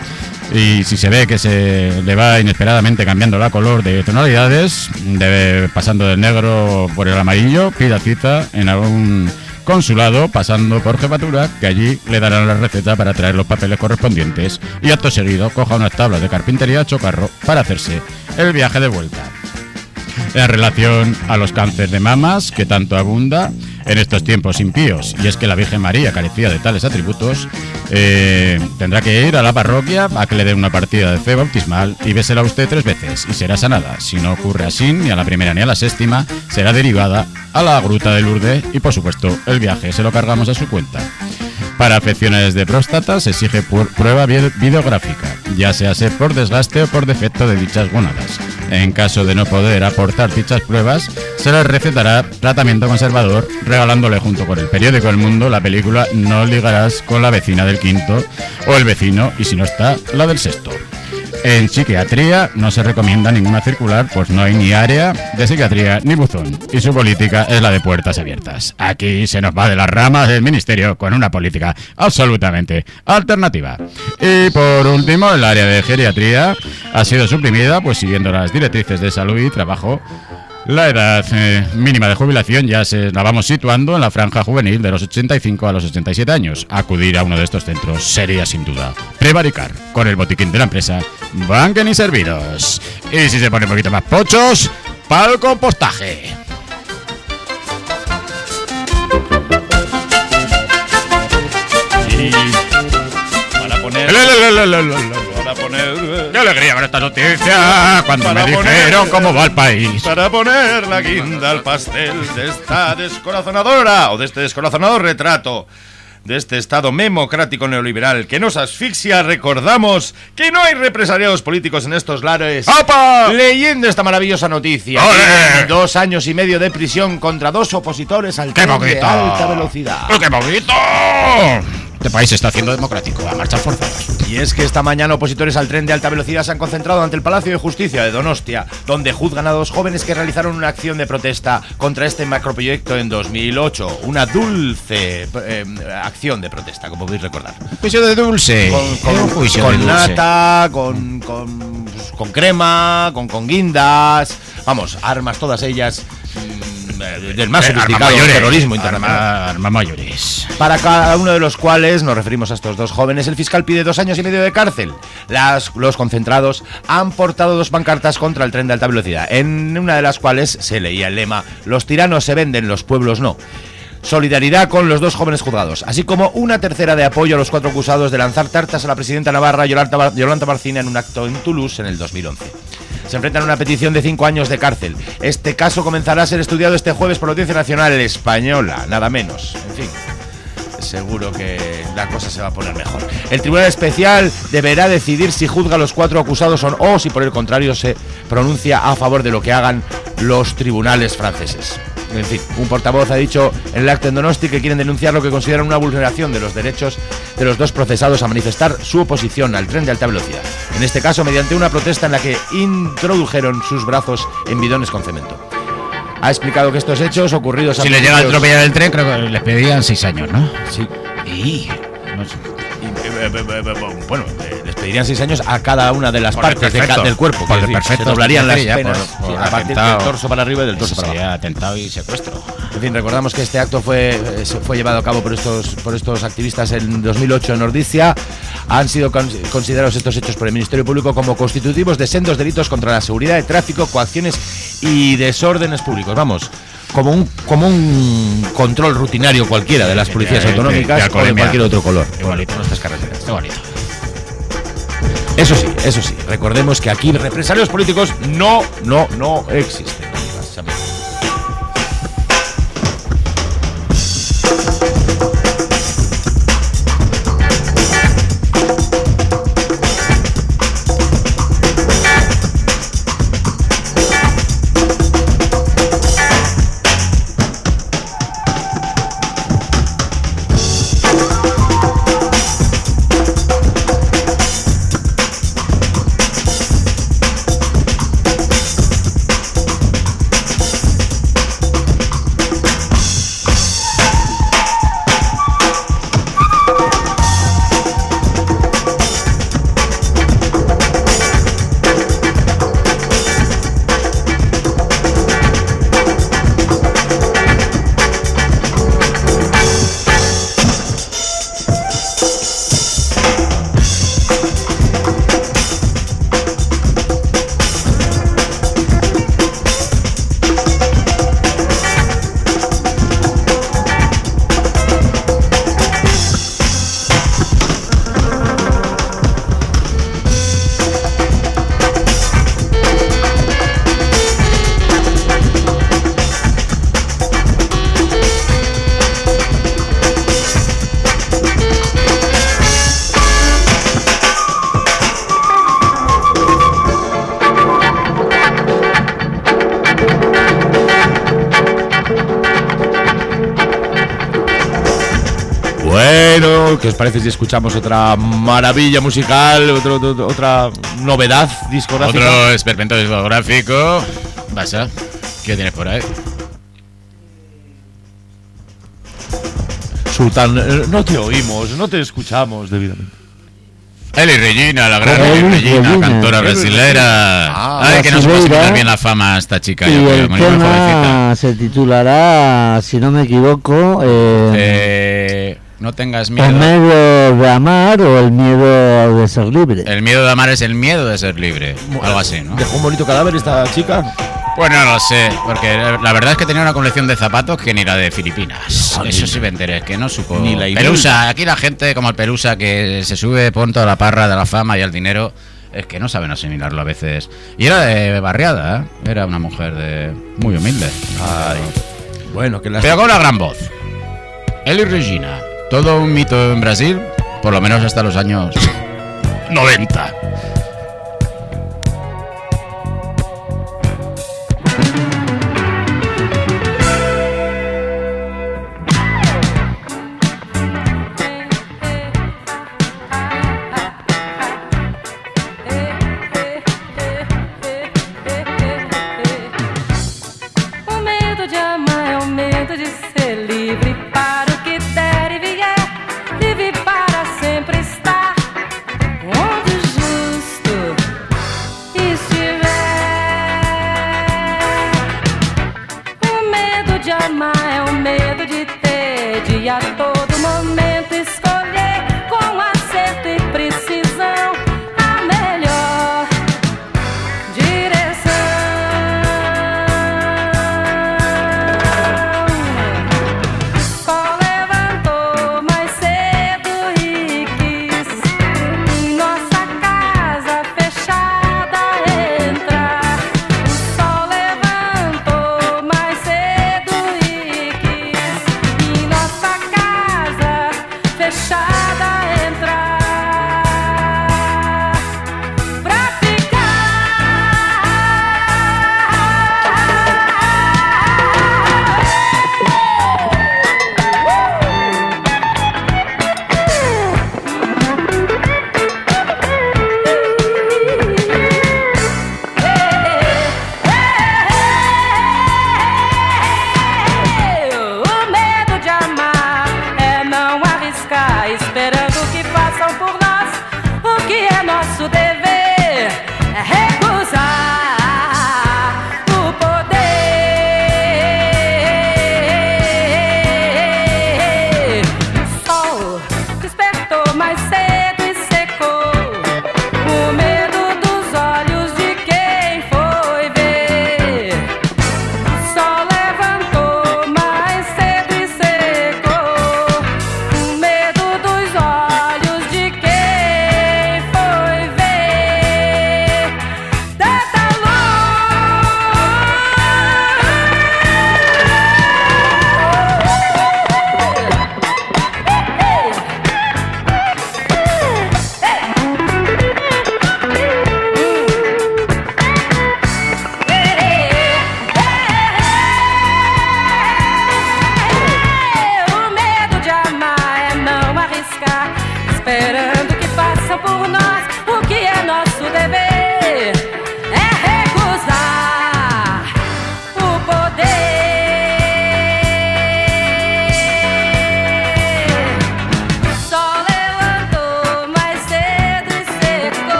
Y si se ve que se le va inesperadamente cambiando la color de tonalidades, de, pasando del negro por el amarillo, pida cita en algún consulado, pasando por jefatura, que allí le darán la receta para traer los papeles correspondientes y acto seguido coja unas tablas de carpintería chocarro para hacerse el viaje de vuelta. En relación a los cánceres de mamas, que tanto abunda en estos tiempos impíos, y es que la Virgen María carecía de tales atributos, eh, tendrá que ir a la parroquia a que le den una partida de fe bautismal y bésela usted tres veces y será sanada. Si no ocurre así, ni a la primera ni a la séptima, será derivada a la gruta de Lourdes y, por supuesto, el viaje se lo cargamos a su cuenta. Para afecciones de próstata se exige prueba videográfica, ya sea por desgaste o por defecto de dichas gónadas. En caso de no poder aportar dichas pruebas, se les recetará tratamiento conservador, regalándole junto con el periódico El Mundo la película No ligarás con la vecina del quinto o el vecino, y si no está, la del sexto. En psiquiatría no se recomienda ninguna circular, pues no hay ni área de psiquiatría ni buzón, y su política es la de puertas abiertas. Aquí se nos va de las ramas del ministerio con una política absolutamente alternativa. Y por último, el área de geriatría ha sido suprimida, pues siguiendo las directrices de salud y trabajo, la edad eh, mínima de jubilación ya se la vamos situando en la franja juvenil de los ochenta y cinco a los ochenta y siete años. Acudir a uno de estos centros sería sin duda prevaricar con el botiquín de la empresa Banquen y Serviros. Y si se pone un poquito más pochos, para el compostaje. Y para poner... Para poner... ¡Qué alegría ver esta noticia! Cuando para me dijeron poner, cómo va el país. Para poner la guinda al pastel de esta descorazonadora, o de este descorazonador retrato de este Estado memocrático neoliberal que nos asfixia, recordamos que no hay represaliados políticos en estos lares. ¡Opa! Leyendo esta maravillosa noticia. Dos años y medio de prisión contra dos opositores al tren de alta velocidad. ¡Qué poquito! Este país se está haciendo democrático, a marchas forzadas. Y es que esta mañana opositores al tren de alta velocidad se han concentrado ante el Palacio de Justicia de Donostia, donde juzgan a dos jóvenes que realizaron una acción de protesta contra este macroproyecto en dos mil ocho. Una dulce eh, acción de protesta, como podéis recordar. Juicio de dulce. Con, con, un juicio con de dulce. nata, con, con, con crema, con, con guindas. Vamos, armas todas ellas. Del más sofisticado eh, terrorismo internacional. Armas mayores. Para cada uno de los cuales nos referimos a estos dos jóvenes, el fiscal pide dos años y medio de cárcel. Las, los concentrados han portado dos pancartas contra el tren de alta velocidad, en una de las cuales se leía el lema: los tiranos se venden, los pueblos no. Solidaridad con los dos jóvenes juzgados, así como una tercera de apoyo a los cuatro acusados de lanzar tartas a la presidenta navarra Yolanda, Yolanda Barcina en un acto en Toulouse en el dos mil once. Se enfrentan a una petición de cinco años de cárcel. Este caso comenzará a ser estudiado este jueves por la Audiencia Nacional Española, nada menos. En fin, seguro que la cosa se va a poner mejor. El Tribunal Especial deberá decidir si juzga a los cuatro acusados o, no, o si por el contrario se pronuncia a favor de lo que hagan los tribunales franceses. En fin, un portavoz ha dicho en el acto en Donosti que quieren denunciar lo que consideran una vulneración de los derechos de los dos procesados a manifestar su oposición al tren de alta velocidad. En este caso, mediante una protesta en la que introdujeron sus brazos en bidones con cemento. Ha explicado que estos hechos ocurridos... Si les llega a atropellar el tren, creo que les pedían seis años, ¿no? Sí. Y... No sé. Y, eh, eh, eh, bueno, eh, les pedirían seis años a cada una de las por partes de ca del cuerpo. Por el perfecto. Se doblarían las ya, penas por, por sí, a partir del torso para arriba y del torso para abajo. Atentado y secuestro. En fin, recordamos que este acto fue, fue llevado a cabo por estos, por estos activistas en dos mil ocho en Ordizia. Han sido con, considerados estos hechos por el Ministerio Público como constitutivos de sendos delitos contra la seguridad de tráfico, coacciones y desórdenes públicos. Vamos, como un, como un control rutinario cualquiera de las policías de, autonómicas de, de, de o de cualquier otro color. Igualito. Por nuestras carreteras. Igualito. Eso sí, eso sí, recordemos que aquí represalios políticos no, no, no existen. Bueno, ¿qué os parece si escuchamos otra maravilla musical, otro, otro, otra novedad discográfica? Otro experimento discográfico. Pasa, ¿qué tienes por ahí? Sultán, no te oímos, no te escuchamos debidamente. Eli Regina, la gran Eli Regina, Regina, cantora brasilera. Ah, Ay, que nos va a escuchar bien la fama esta chica. Y yo creo, el muy tema se titulará, si no me equivoco, eh, eh, no tengas miedo. El miedo de amar o el miedo de ser libre. El miedo de amar es el miedo de ser libre, algo así, ¿no? ¿Dejó un bonito cadáver esta chica? Bueno, no lo sé, porque la verdad es que tenía una colección de zapatos que ni la de Filipinas. Ah, Eso sí me enteré, que no supo. Ni la Pelusa, aquí la gente como el Pelusa que se sube punto a la parra de la fama y al dinero, es que no saben asimilarlo a veces. Y era de barriada, ¿eh? Era una mujer de muy humilde. Ay, bueno, que la... Pero con una gran voz. Eli Regina, todo un mito en Brasil, por lo menos hasta los años noventa. Para o que der e vier, vive para sempre estar onde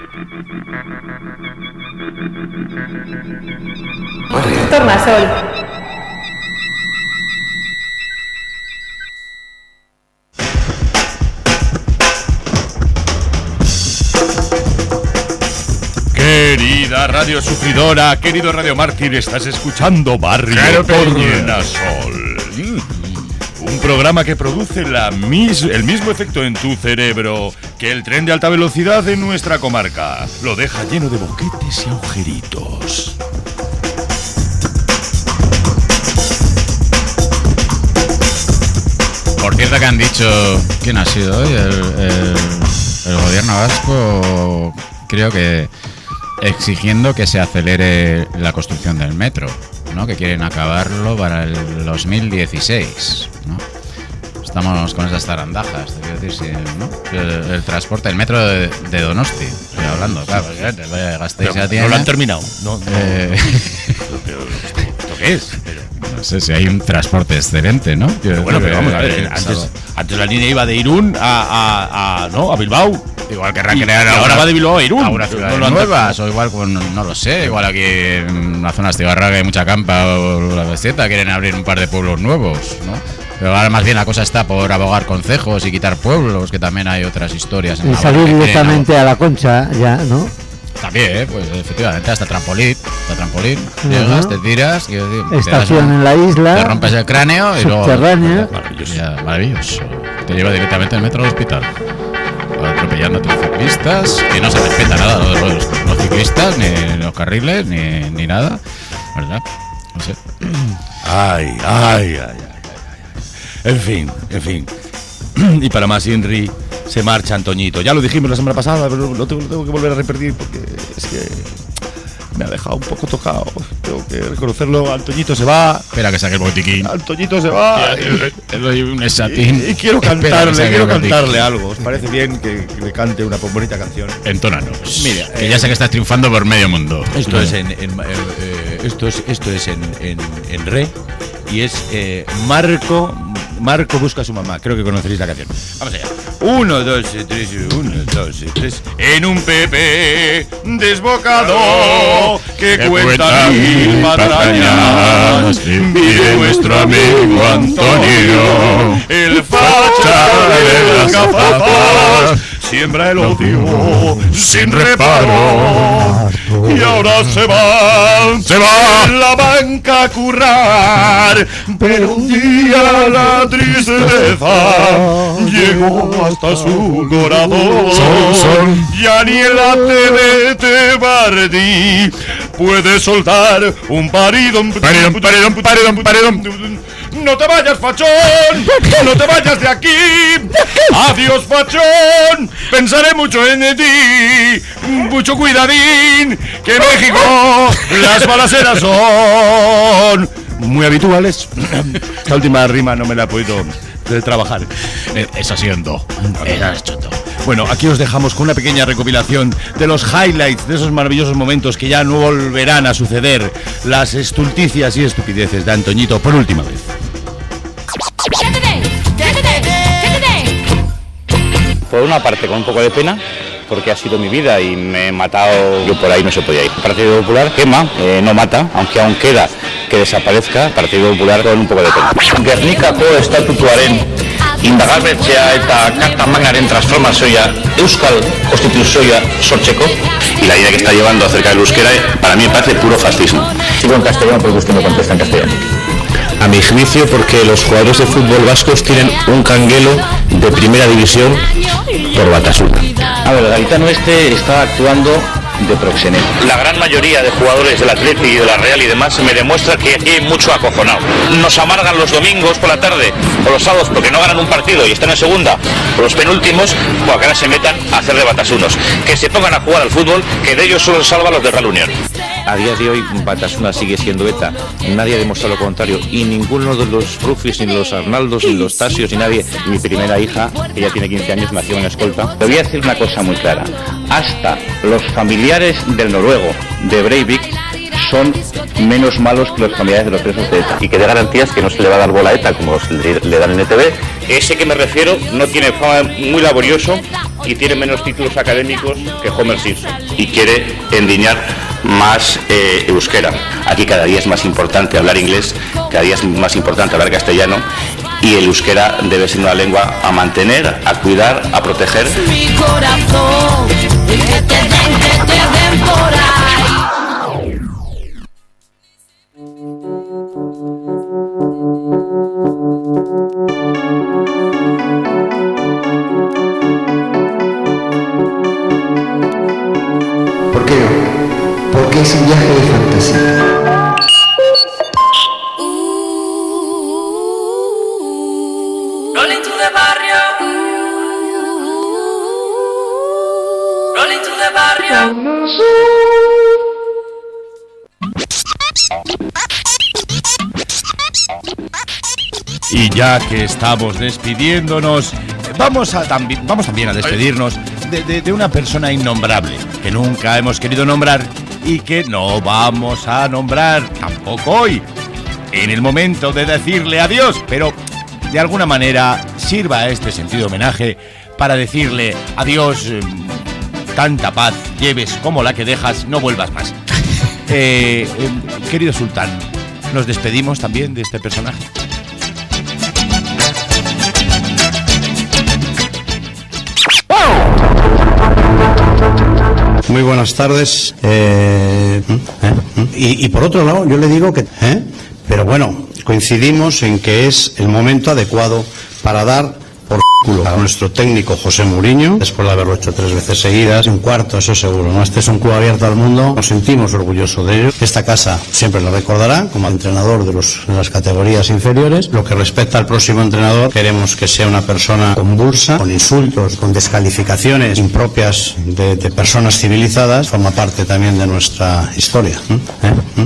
Tornasol. Querida radio sufridora, querido radio mártir, estás escuchando Barrio Claro, Tornasol. Mm. Un programa que produce la mis, el mismo efecto en tu cerebro que el tren de alta velocidad en nuestra comarca. Lo deja lleno de boquetes y agujeritos. Por cierto que han dicho... ¿Quién ha sido hoy? El, el, el gobierno vasco, creo que exigiendo que se acelere la construcción del metro, ¿no? Que quieren acabarlo para el dos mil dieciséis, ¿no? Estamos con esas zarandajas, te quiero decir, sí, ¿no? El, el transporte, el metro de, de Donosti, estoy hablando, claro, porque Gasteiz ya tiene... No lo han terminado, no, no. Eh... Pero, ¿esto qué es? Pero... No sé si hay un transporte excelente, ¿no? Pero bueno, pero vamos a ver, antes, antes la línea iba de Irún a, a, a, ¿no? a Bilbao. Igual querrán crear ahora, ahora va de Bilbao a Irún. Ahora ciudades no nuevas, o igual, con, no lo sé, igual aquí en la zona de Estigarraga hay mucha campa o la Besteta, quieren abrir un par de pueblos nuevos, ¿no? Pero ahora más bien la cosa está por abogar concejos y quitar pueblos, que también hay otras historias. Y salir directamente a la Concha, ya, ¿no? También, ¿eh? Pues efectivamente, hasta trampolín, hasta trampolín, uh-huh. Llegas, te tiras, y, y estación un, en la isla, te rompes el cráneo y luego... Subterránea. Maravilloso. Ya, maravilloso. Te lleva directamente al metro al hospital. Atropellando a los ciclistas, que no se respeta nada los, los, los ciclistas, ni los carriles, ni, ni nada, ¿verdad? No sé. Ay, ay, ay, ay, ay. En fin, en fin. Y para más, Inri, se marcha Antoñito. Ya lo dijimos la semana pasada, pero lo tengo, lo tengo que volver a repetir porque es que me ha dejado un poco tocado. Tengo que reconocerlo. Antoñito se va. Espera que saque el botiquín. Antoñito se va. Te doy un esatín. Y, y quiero cantarle, quiero cantarle algo. ¿Os parece bien que, que le cante una bonita canción? Entónanos. Mira, que eh, ya sé que estás triunfando por medio mundo. Esto ¿no? es en, en eh, esto es esto es en, en, en re y es eh, Marco. Marco busca a su mamá. Creo que conoceréis la canción. Vamos allá. Uno, dos, tres, uno, dos, tres. En un Pepe desbocado que, que cuenta mil patrañas vive nuestro amigo Antonio, el facha de las gafas. Siembra el odio sin reparo y ahora se va, se va en la banca a currar, pero un día la tristeza llegó hasta su corazón. Son, son. Ya ni el A T V T Bardi puede soltar un paridón, paridón, paridón, paridón, paridón. No te vayas, fachón, no te vayas de aquí. Adiós, fachón, pensaré mucho en ti. Mucho cuidadín, que en México las balaceras son muy habituales. Esta última rima no me la he podido trabajar. Eso siendo. Bueno, aquí os dejamos con una pequeña recopilación de los highlights de esos maravillosos momentos que ya no volverán a suceder. Las estulticias y estupideces de Antoñito por última vez. Por una parte, con un poco de pena, porque ha sido mi vida y me he matado, yo por ahí no se podía ir. El Partido Popular quema, eh, no mata, aunque aún queda que desaparezca. El Partido Popular con un poco de pena. Gernikako estatutuaren indagarbetzea eta katamangaren transformazioa euskal konstituzioa sortzeko, y la idea que está llevando acerca del euskera para mí me parece puro fascismo. Sigo en castellano porque usted me contesta en castellano. A mi juicio, porque los jugadores de fútbol vascos tienen un canguelo de primera división por Batasuna. A ver, el gaditano este está actuando de proxeneta. La gran mayoría de jugadores del Atleti y de la Real y demás me demuestra que hay mucho acojonado. Nos amargan los domingos por la tarde o los sábados porque no ganan un partido y están en segunda o los penúltimos, pues que ahora se metan a hacer de Batasunos. Que se pongan a jugar al fútbol, que de ellos solo salva los de Real Unión. A día de hoy Batasuna sigue siendo ETA, nadie ha demostrado lo contrario y ninguno de los Rufis, ni los Arnaldos, ni los Tasios, ni nadie. Mi primera hija, que ya tiene quince años, nació en escolta. Te voy a decir una cosa muy clara, hasta los familiares del noruego de Breivik son menos malos que los familiares de los presos de ETA y que de garantías que no se le va a dar bola a ETA como se le, le dan en E T V. Ese que me refiero no tiene fama muy laborioso, y tiene menos títulos académicos que Homer Simpson y quiere endiñar más eh, euskera. Aquí cada día es más importante hablar inglés, cada día es más importante hablar castellano y el euskera debe ser una lengua a mantener, a cuidar, a proteger. Mi corazón, y que te den, que te den por ahí. ¿Por qué no? Porque es un viaje de fantasía. Rolling to the barrio. Rolling to the barrio. Y ya que estamos despidiéndonos, vamos, a tambi- vamos también a despedirnos de, de, de una persona innombrable que nunca hemos querido nombrar y que no vamos a nombrar tampoco hoy, en el momento de decirle adiós, pero de alguna manera sirva este sentido homenaje para decirle adiós, eh, tanta paz lleves como la que dejas, no vuelvas más. Eh, eh, querido Sultán, nos despedimos también de este personaje. Muy buenas tardes. Eh, ¿eh? Y, y por otro lado, yo le digo que... ¿eh? Pero bueno, coincidimos en que es el momento adecuado para dar por culo a nuestro técnico José Mourinho, después de haberlo hecho tres veces seguidas, un cuarto, eso seguro, ¿no? Este es un club abierto al mundo, nos sentimos orgullosos de ello. Esta casa siempre lo recordará como entrenador de, los, de las categorías inferiores. Lo que respecta al próximo entrenador, queremos que sea una persona convulsa, con insultos, con descalificaciones impropias de, de personas civilizadas, forma parte también de nuestra historia. ¿Eh? ¿Eh?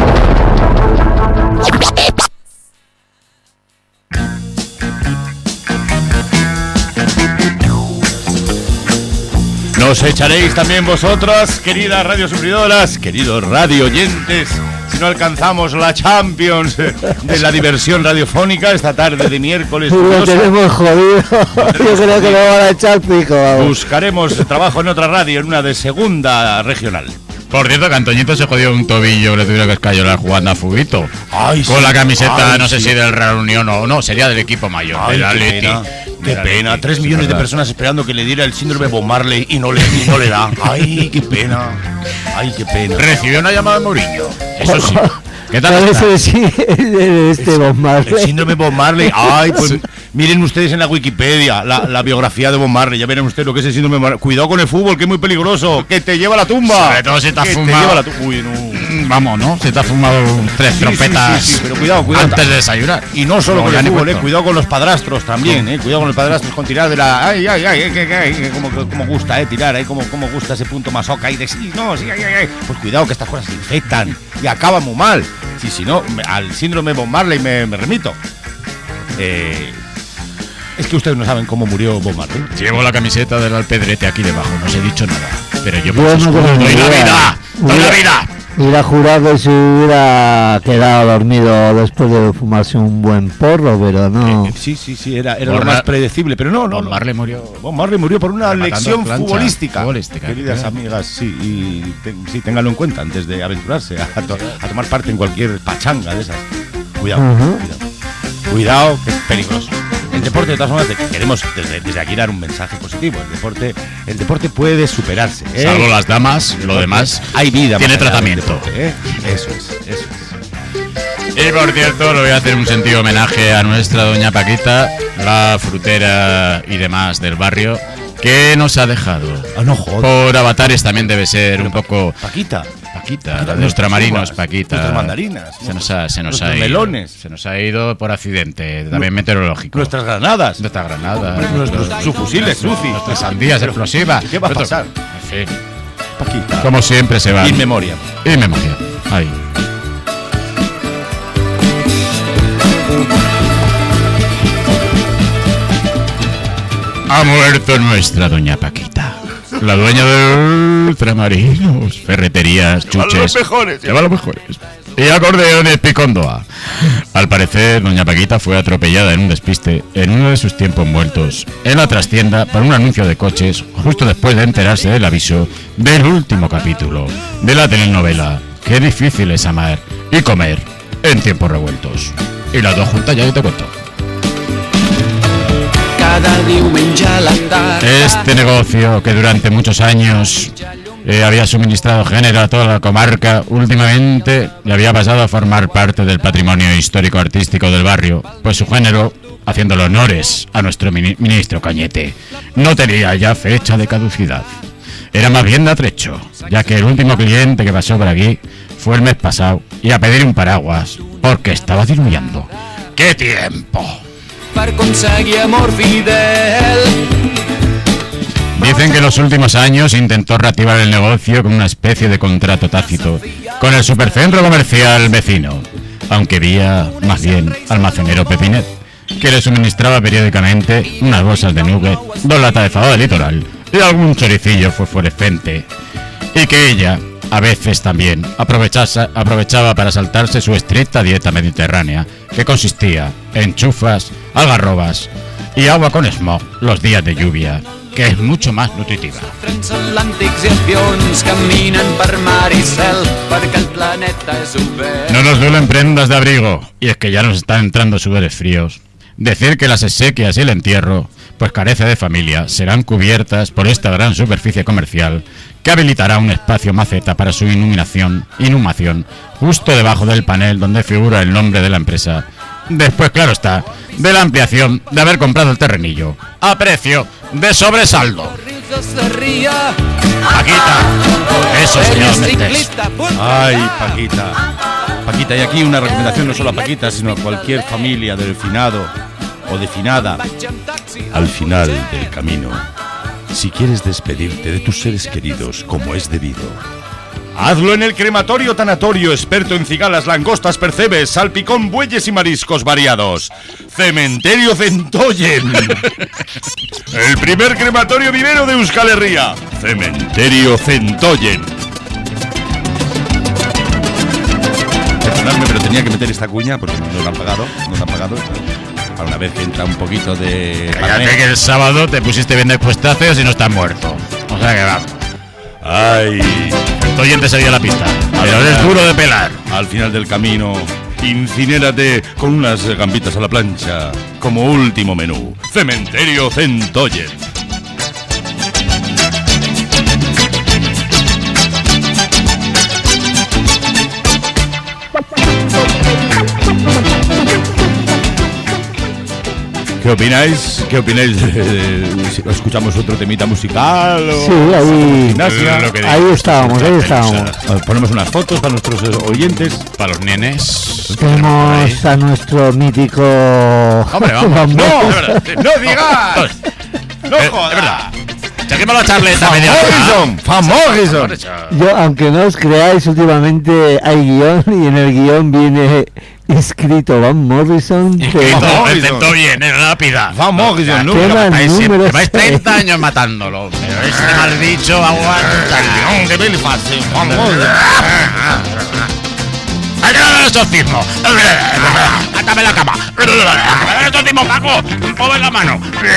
Nos echaréis también vosotras, queridas radiosufridoras, queridos radio oyentes, si no alcanzamos la Champions de la diversión radiofónica esta tarde de miércoles. Lo tenemos jodido. Yo creo que lo van a echar pico. Vamos. Buscaremos trabajo en otra radio, en una de segunda regional. Por cierto, que Antoñito se jodió un tobillo, le tuvieron que escayolar jugando a fuguito. Ay, con sí, la camiseta, ay, no sé sí. si del Real Unión o no, sería del equipo mayor, Ay, del qué Atleti. pena, qué Del pena. Atleti, Tres sí, millones de verdad. personas esperando que le diera el síndrome Bob Marley y no le, y no le da. Ay, qué pena. Ay, qué pena. Recibió una llamada de Mourinho. Eso sí. ¿Qué tal ¿Cuál está? es el, el- este Bob Marley? El síndrome Bob Marley. Ay, pues miren ustedes en la Wikipedia la, la biografía de Bob Marley. Ya verán ustedes lo que es el síndrome Bob Marley. Cuidado con el fútbol, que es muy peligroso. Que te lleva a la tumba. Sobre todo si te has Que fumado. Te lleva a la tu- Uy, no. Vamos, ¿no? Si te has fumado tres Sí, trompetas sí, sí, sí, pero cuidado, cuidado. antes de desayunar. Y no solo No, con ya el ni fútbol, eh, cuento. cuidado con los padrastros también, eh, cuidado con los padrastros con tirar de la, ay, ay, ay, ay, ay, ay, ay, como, como gusta, eh, tirar, eh, como, como gusta ese punto masoca y de sí, no, sí, ay, ay, ay, pues cuidado que estas cosas se infectan y acaban muy mal, si si no, me- al síndrome Bob Marley me, me remito. Eh, es que ustedes no saben cómo murió Bob Marley. Llevo la camiseta del Alpedrete aquí debajo, no os he dicho nada. Pero yo Yo me no escudo, tengo ni doy la idea. vida, doy la Hubiera- vida. Hubiera jurado que se hubiera quedado dormido después de fumarse un buen porro, pero no. Eh, sí, sí, sí, era, era lo Bob más Mar- predecible, pero no, no. Bob no. Marley murió. Bob Marley murió por una Rematando lección plancha futbolística. futbolística, Queridas claro. amigas, sí, y te- sí, ténganlo en cuenta antes de aventurarse a, to- a tomar parte en cualquier pachanga de esas. Cuidado, Ujú. cuidado. Cuidado, que es peligroso. El deporte, de todas formas, te- queremos desde, desde aquí dar un mensaje positivo. El deporte, el deporte puede superarse. ¿eh? Salvo las damas, lo demás Hay vida. tiene más allá del tratamiento. deporte, ¿eh? Eso es, eso es. Y por cierto, le voy a hacer un sentido homenaje a nuestra doña Paquita, la frutera y demás del barrio, que nos ha dejado. Ah, no jodas. Por avatares también debe ser un poco... Paquita. Paquita, la de los tramarinos, Paquita. Nuestras mandarinas. Se nos ha, se nos Nuestros ha ido. melones. Se nos ha ido por accidente, también meteorológico. Nuestras granadas. Nuestras granadas. Nuestros nuestros- subfusiles, Sufi. Nuestras sandías explosivas. ¿Qué va a Nuestro- pasar? En fin. Paquita. Como siempre se va. In memoria. In memoria. Ahí. Ha muerto nuestra doña Paquita. La dueña de ultramarinos, ferreterías, Lleva los chuches. mejores. Lleva los mejores. y acordeones picondoa. Al parecer, doña Paquita fue atropellada en un despiste en uno de sus tiempos muertos en la trastienda por un anuncio de coches justo después de enterarse del aviso del último capítulo de la telenovela Qué difícil es amar y comer en tiempos revueltos. Y las dos juntas ya yo te cuento. Este negocio que durante muchos años eh, había suministrado género a toda la comarca, últimamente le había pasado a formar parte del patrimonio histórico-artístico del barrio, pues su género, haciéndole honores a nuestro mini- ministro Cañete, no tenía ya fecha de caducidad. Era más bien de atrecho, ya que el último cliente que pasó por aquí fue el mes pasado y a pedir un paraguas porque estaba diluyendo. ¡Qué tiempo! Per aconseguir amor fidel. Dicen que en los últimos años intentó reactivar el negocio con una especie de contrato tácito con el supercentro comercial vecino, aunque vía más bien almacenero Pepinet, que le suministraba periódicamente unas bolsas de nugget, dos latas de fabada litoral y algún choricillo fosforescente, y que ella a veces también aprovechase, aprovechaba para saltarse su estricta dieta mediterránea, que consistía en chufas, algarrobas y agua con smog los días de lluvia, que es mucho más nutritiva. No nos duelen prendas de abrigo, y es que ya nos están entrando sudores fríos. Decir que las exequias y el entierro, pues carece de familia, serán cubiertas por esta gran superficie comercial que habilitará un espacio maceta para su iluminación, inhumación, justo debajo del panel donde figura el nombre de la empresa. Después, claro está, de la ampliación de haber comprado el terrenillo a precio de sobresaldo. Paquita, eso, señor Mestres. Ay, Paquita. Paquita, y aquí una recomendación no solo a Paquita, sino a cualquier familia del finado o de finada. Al final del camino, si quieres despedirte de tus seres queridos como es debido, hazlo en el crematorio tanatorio, experto en cigalas, langostas, percebes, salpicón, bueyes y mariscos variados. Cementerio Centollen. El primer crematorio vivero de Euskal Herria. Cementerio Centollen. Perdonadme, pero tenía que meter esta cuña porque no la han pagado, no la han pagado. Para una vez que entra un poquito de... Cállate que el sábado te pusiste bien despuestazos y no estás muerto. O sea que vamos. Ay, el oyente se dio la pista, pero eres duro de pelar. Al final del camino, incinérate con unas gambitas a la plancha como último menú. Cementerio Centollen. ¿Qué opináis? ¿Qué opináis? Si escuchamos otro temita musical o... Sí, ahí, lo que ahí estábamos, ahí estábamos. Ponemos unas fotos para nuestros oyentes, para los nenes. Tenemos a nuestro mítico... Hombre, vamos. ¡No! ¡No digas! ¡No jodas! Es verdad. Saquemos la charleta media. ¡Famorrison! ¡Famorrison! Yo, aunque no os creáis, últimamente hay guión y en el guión viene... escrito Van Morrison. Escrito, intentó bien, en lápida. Van Morrison, no, nunca matáis siempre. Lleváis treinta años matándolo. Pero este mal bicho aguanta. El de Belfast, Van Morrison. ¡Hay que dar el exorcismo! ¡Átame la cama! ¡El exorcismo, Paco! ¡Mueve la mano!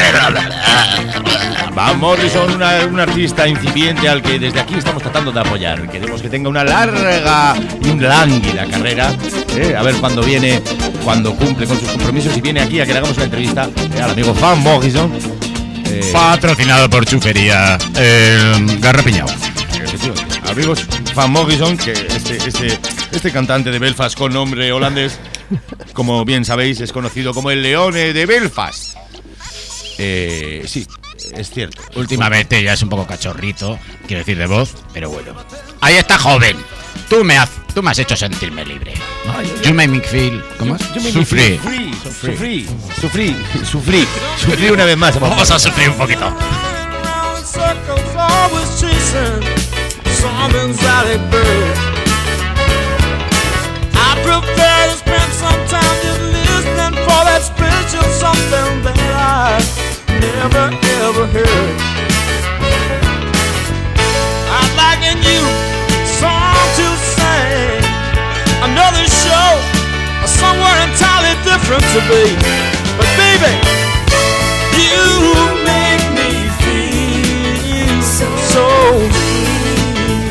Van Morrison, una, un artista incipiente al que desde aquí estamos tratando de apoyar. Queremos que tenga una larga y lánguida carrera. Eh, a ver cuándo viene, cuando cumple con sus compromisos y viene aquí a que le hagamos una entrevista eh, al amigo Van Morrison. Eh, Patrocinado por Chufería el Garrapiñao. Amigos, Van Morrison, que este, este, este cantante de Belfast con nombre holandés, como bien sabéis, es conocido como el Leone de Belfast. Eh, sí, es cierto. Últimamente ya es un poco cachorrito, quiero decir de voz, pero bueno. Ahí está, joven. Tú me has, tú me has hecho sentirme libre. You make me feel, ¿cómo es? Sufrí. Sufrí, sufrí, sufrí, sufrí una vez más. Vamos a sufrir un poquito. I prefer to spend some time just listening for that special something that I never ever heard. I'd like a new song to sing, another different to be. But baby, you make me feel so, so free.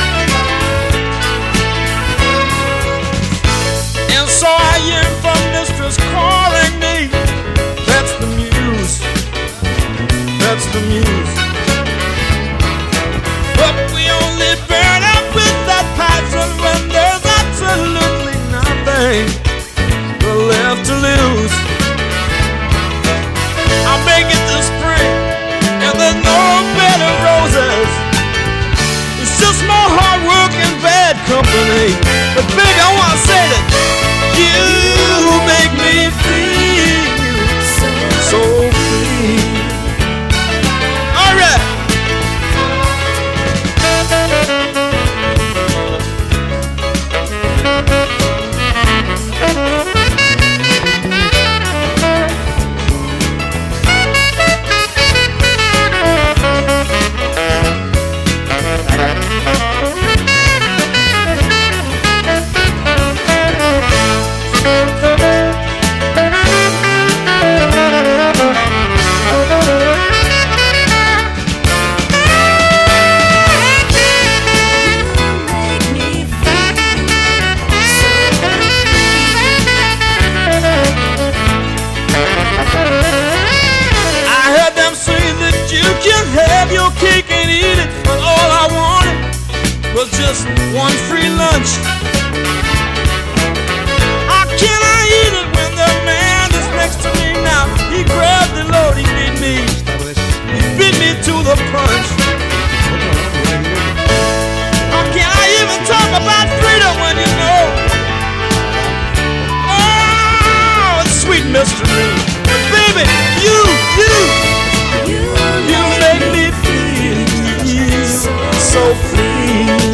And so I yearn for mistress calling me. That's the muse, that's the muse. But we only burn up with that passion when there's absolutely nothing left to lose. I'll make it this spring, and there's no better roses. It's just my hard work and bad company. But baby, I wanna say that you make me feel so free. All right. Just one free lunch. How can I eat it when the man that's next to me now? He grabbed the load, he beat me. He beat me to the punch. How can I even talk about freedom when you know? Oh, it's sweet mystery. But baby, you, you, you, you make me feel so free.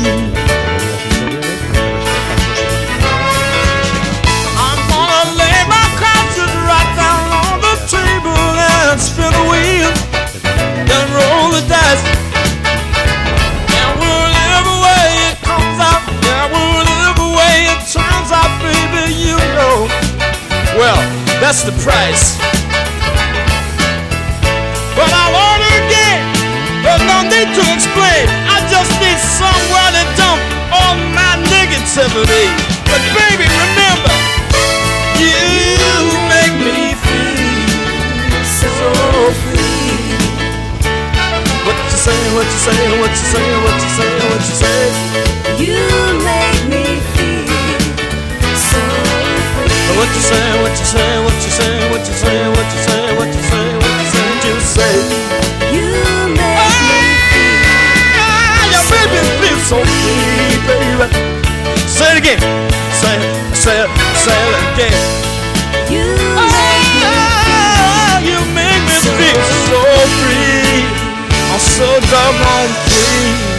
Spin the wheel and roll the dice. And whatever way it comes out, and whatever way it turns out, baby, you know. Well, that's the price. But I want it again. There's no need to explain. I just need somewhere to dump all my negativity. But baby, remember, you make me feel so free. What you say, what you say, what you say, what you say, what you say. You make me feel so free. What you say, what you say, what you say, what you say, what you say, what you say, what you say, what you say. You make me feel. Your baby feels so free, baby. Say it again. Say it, say it, say it again. You make me feel. You make me feel so free. I'm so doggone free.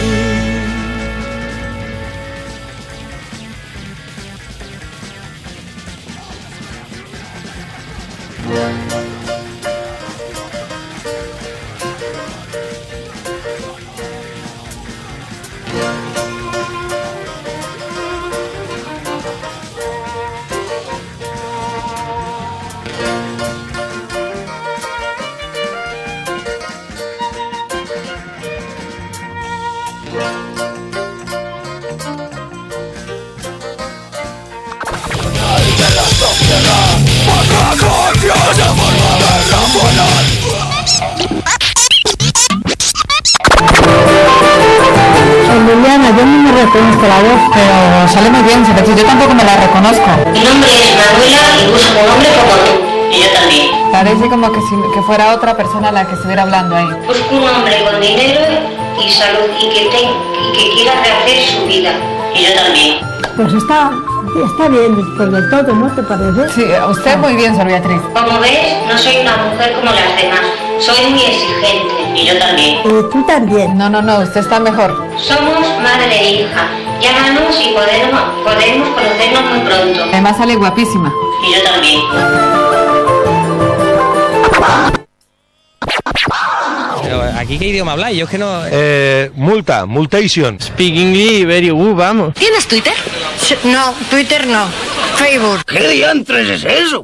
Liliana, yo no me reconozco la voz, pero sale muy bien, pero yo tampoco me la reconozco. Mi nombre es Manuela y uso un nombre como tú, y yo también. Parece como que, si, que fuera otra persona la que estuviera hablando ahí. Busco un hombre con dinero y salud y que, ten, y que quiera rehacer su vida, y yo también. Pues está, está bien después de todo, ¿no te parece? Sí, usted muy bien, Sor Beatriz. Como ves, no soy una mujer como las demás, soy muy exigente, y yo también. Y tú también. No, no, no, usted está mejor. Somos madre e hija, llámanos y podemos, podemos conocernos muy pronto. Además sale guapísima. Y yo también. ¿aquí qué idioma habláis? Yo es que no... Eh, multa, multation. Speak English, very good, vamos. ¿Tienes Twitter? No, Twitter no. Facebook. ¿Qué diantres es eso?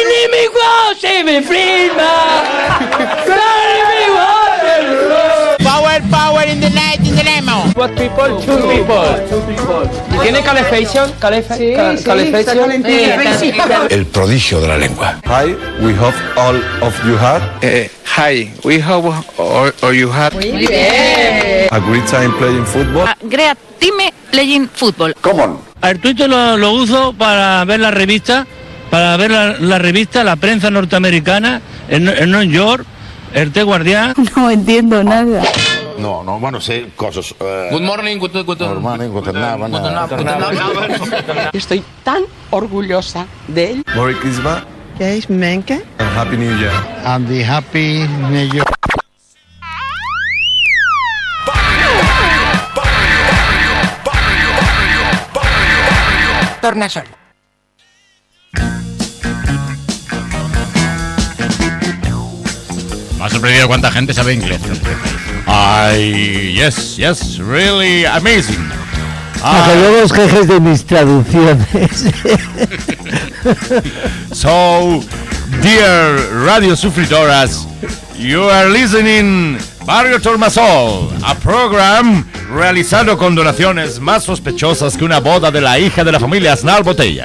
Power, power in the night, in the lemo. What people? Two people. Two people. ¿Tiene calefacción? Calefacción. Sí, calefacción. Sí, El prodigio de la lengua. Hi, we hope all of you had. Eh, hi, we hope all, all you had. Muy bien. A great time playing football. Uh, great time playing football. Come on. El Twitter lo, lo uso para ver la revista, para ver la, la revista, la prensa norteamericana, en, en New York, el The Guardian. No entiendo nada. No, no, bueno, sé cosas. Uh, Good morning, good, good, good morning, good night. Estoy tan orgullosa de él. Merry Christmas ¿Qué es Menke? and Happy New Year. And the happy New Year. Tornasol. Me ha sorprendido cuánta gente sabe inglés. Ay, yes, yes, really amazing. Ah, que luego os quejes de mis traducciones. So, dear radio sufridoras, you are listening Barrio Tornasol, a program realizado con donaciones más sospechosas que una boda de la hija de la familia Aznar Botella.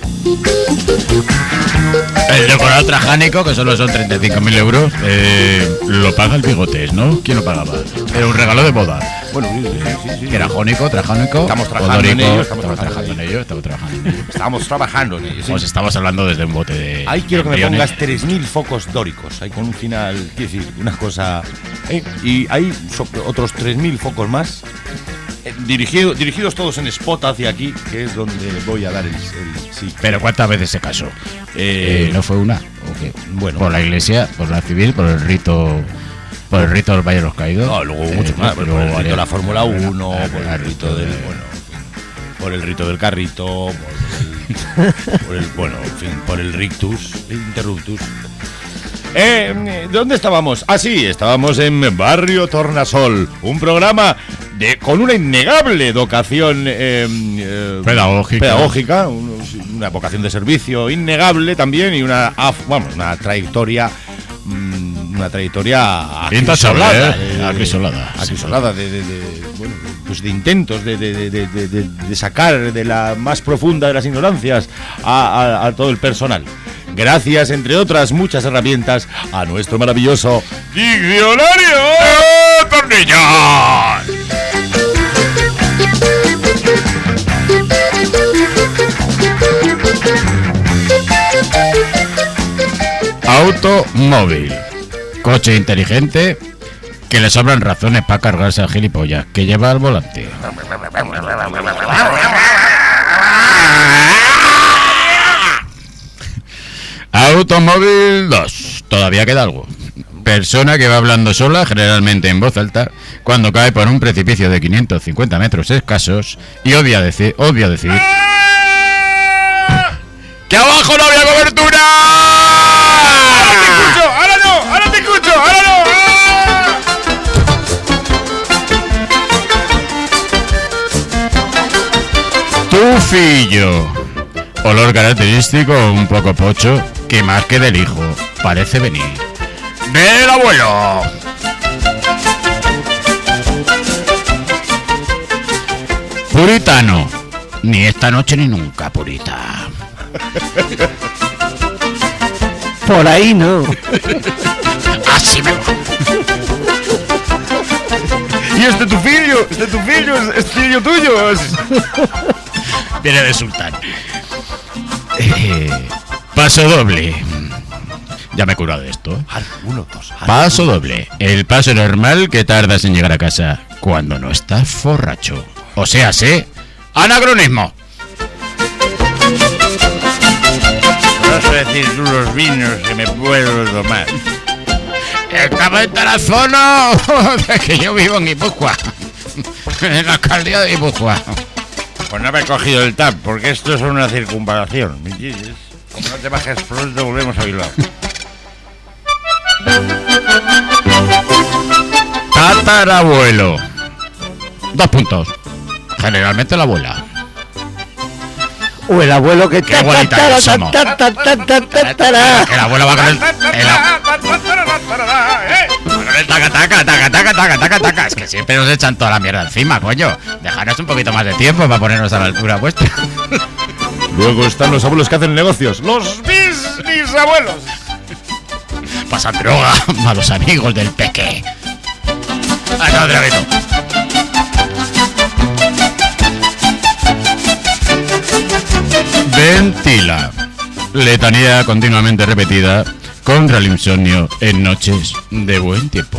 El decorado trajánico, que solo son treinta y cinco mil euros, eh, lo paga el Bigotes, ¿no? ¿Quién lo pagaba? Era un regalo de boda. Bueno, sí, sí, sí, que era jónico, trajánico, estamos trabajando odórico, en ello, estamos, estamos trabajando, trabajando en ello, estamos trabajando en ello. Estamos trabajando en ello. Sí. Os estamos hablando desde un bote de. Ahí quiero que me embriones. pongas tres mil focos dóricos, ahí con un final, quiero decir, una cosa. Eh, y hay so- otros tres mil focos más, eh, dirigido, dirigidos todos en spot hacia aquí, que es donde voy a dar el, el sí. Pero ¿cuántas veces se casó? Eh, Eh, ¿No fue una? ¿O qué? Bueno. Por la iglesia, por la civil, por el rito. Por el rito del Valle de los Caídos. No, luego Eh, mucho más, luego por el rito varias- de la Fórmula uno, Ah, por ah, el rito del, bueno, por el rito del carrito, por el, por el bueno, en fin, por el rictus, interruptus. Eh, ¿Dónde estábamos? Ah, sí, estábamos en Barrio Tornasol, un programa de con una innegable vocación eh, eh, Pedagógica. pedagógica, un- una vocación de servicio innegable también y una, af- vamos, una trayectoria, mm, una trayectoria Intasable, acrisolada, ¿eh? de- Acrisolada, sí. acrisolada de, de, de- bueno, pues de intentos de, de, de, de, de- de sacar de la más profunda de las ignorancias a, a- a todo el personal. Gracias, entre otras muchas herramientas, a nuestro maravilloso diccionario Tornillos. Automóvil. Coche inteligente que le sobran razones para cargarse al gilipollas que lleva al volante. Automóvil dos. Todavía queda algo. Persona que va hablando sola, generalmente en voz alta, cuando cae por un precipicio de quinientos cincuenta metros escasos y odia decir, obvia decir ¡que abajo no había cobertura! ¡Ahora te escucho! ¡Ahora no! ¡Ahora te escucho! ¡Ahora no! Tufillo. Olor característico, un poco pocho, que más que del hijo, parece venir del abuelo. Puritano. Ni esta noche ni nunca, purita. Por ahí no. Así me va. Y este tu filho, este tu filho, es, es filho tuyo. Es... Viene de sultán. Eh, paso doble. Ya me he curado de esto. ¿eh? Uno, dos. Paso doble. El paso normal que tardas en llegar a casa cuando no estás forracho. O sea, sé, anacronismo. Vas a decir tú los vinos que me puedo tomar. Estaba en Tarazona, que yo vivo en Guipúzcoa. En la alcaldía de Guipúzcoa. Pues no me he cogido el tap, porque esto es una circunvalación, ¿me entiendes? Como no te bajes pronto, volvemos a Bilbao. tatarabuelo. Dos puntos. Generalmente la abuela. O el abuelo que... Qué abuelita que somos. Que la abuela va con el... el a- con el taca, taca, taca, taca, taca, taca, taca. Es que siempre nos echan toda la mierda encima, coño. Dejaros un poquito más de tiempo para ponernos a la altura vuestra. Luego están los abuelos que hacen negocios. Los bisabuelos. Pasan droga, malos amigos del peque. Acá otra vez. Ventila. Letanía continuamente repetida contra el insomnio en noches de buen tiempo.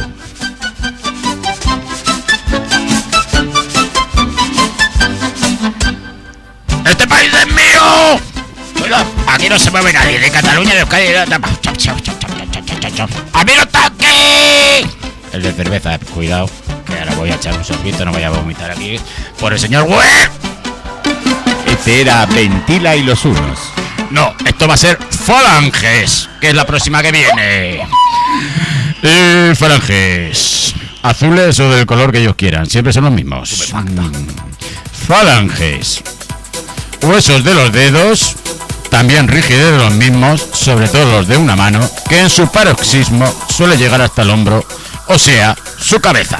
¡Este país es mío! Cuidado, aquí no se mueve nadie, de Cataluña, de Euskadi, de... ¡A mí no toque! El de cerveza, cuidado, que ahora voy a echar un sorbito, no voy a vomitar aquí por el señor Web. Este era Ventila y los unos. No, esto va a ser Falanges, que es la próxima que viene. Eh, falanges. Azules o del color que ellos quieran, siempre son los mismos. Falanges. Huesos de los dedos, también rigidez de los mismos, sobre todo los de una mano, que en su paroxismo suele llegar hasta el hombro, o sea, su cabeza.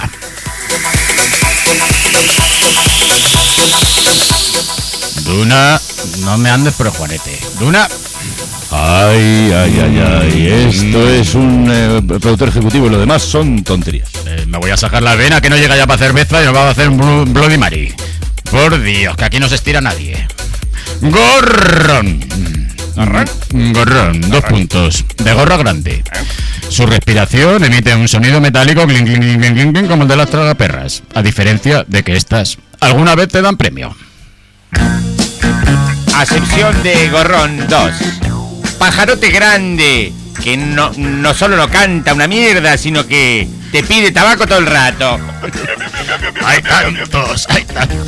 Duna, no me andes por el Juanete. Duna. Ay, ay, ay, ay. Esto mm. es un eh, productor ejecutivo y lo demás son tonterías. Eh, me voy a sacar la vena que no llega ya para cerveza y nos va a hacer un Bloody Mary. Por Dios, que aquí no se estira nadie. Gorrón. ¿Gorrón? Gorrón, dos puntos. De gorra grande. Su respiración emite un sonido metálico clink, clink, clink, clink, clink, como el de las tragaperras. A diferencia de que estas alguna vez te dan premio. Acepción de Gorrón dos. Pajarote grande, que no, no solo no canta una mierda, sino que te pide tabaco todo el rato. Hay tantos, hay tantos.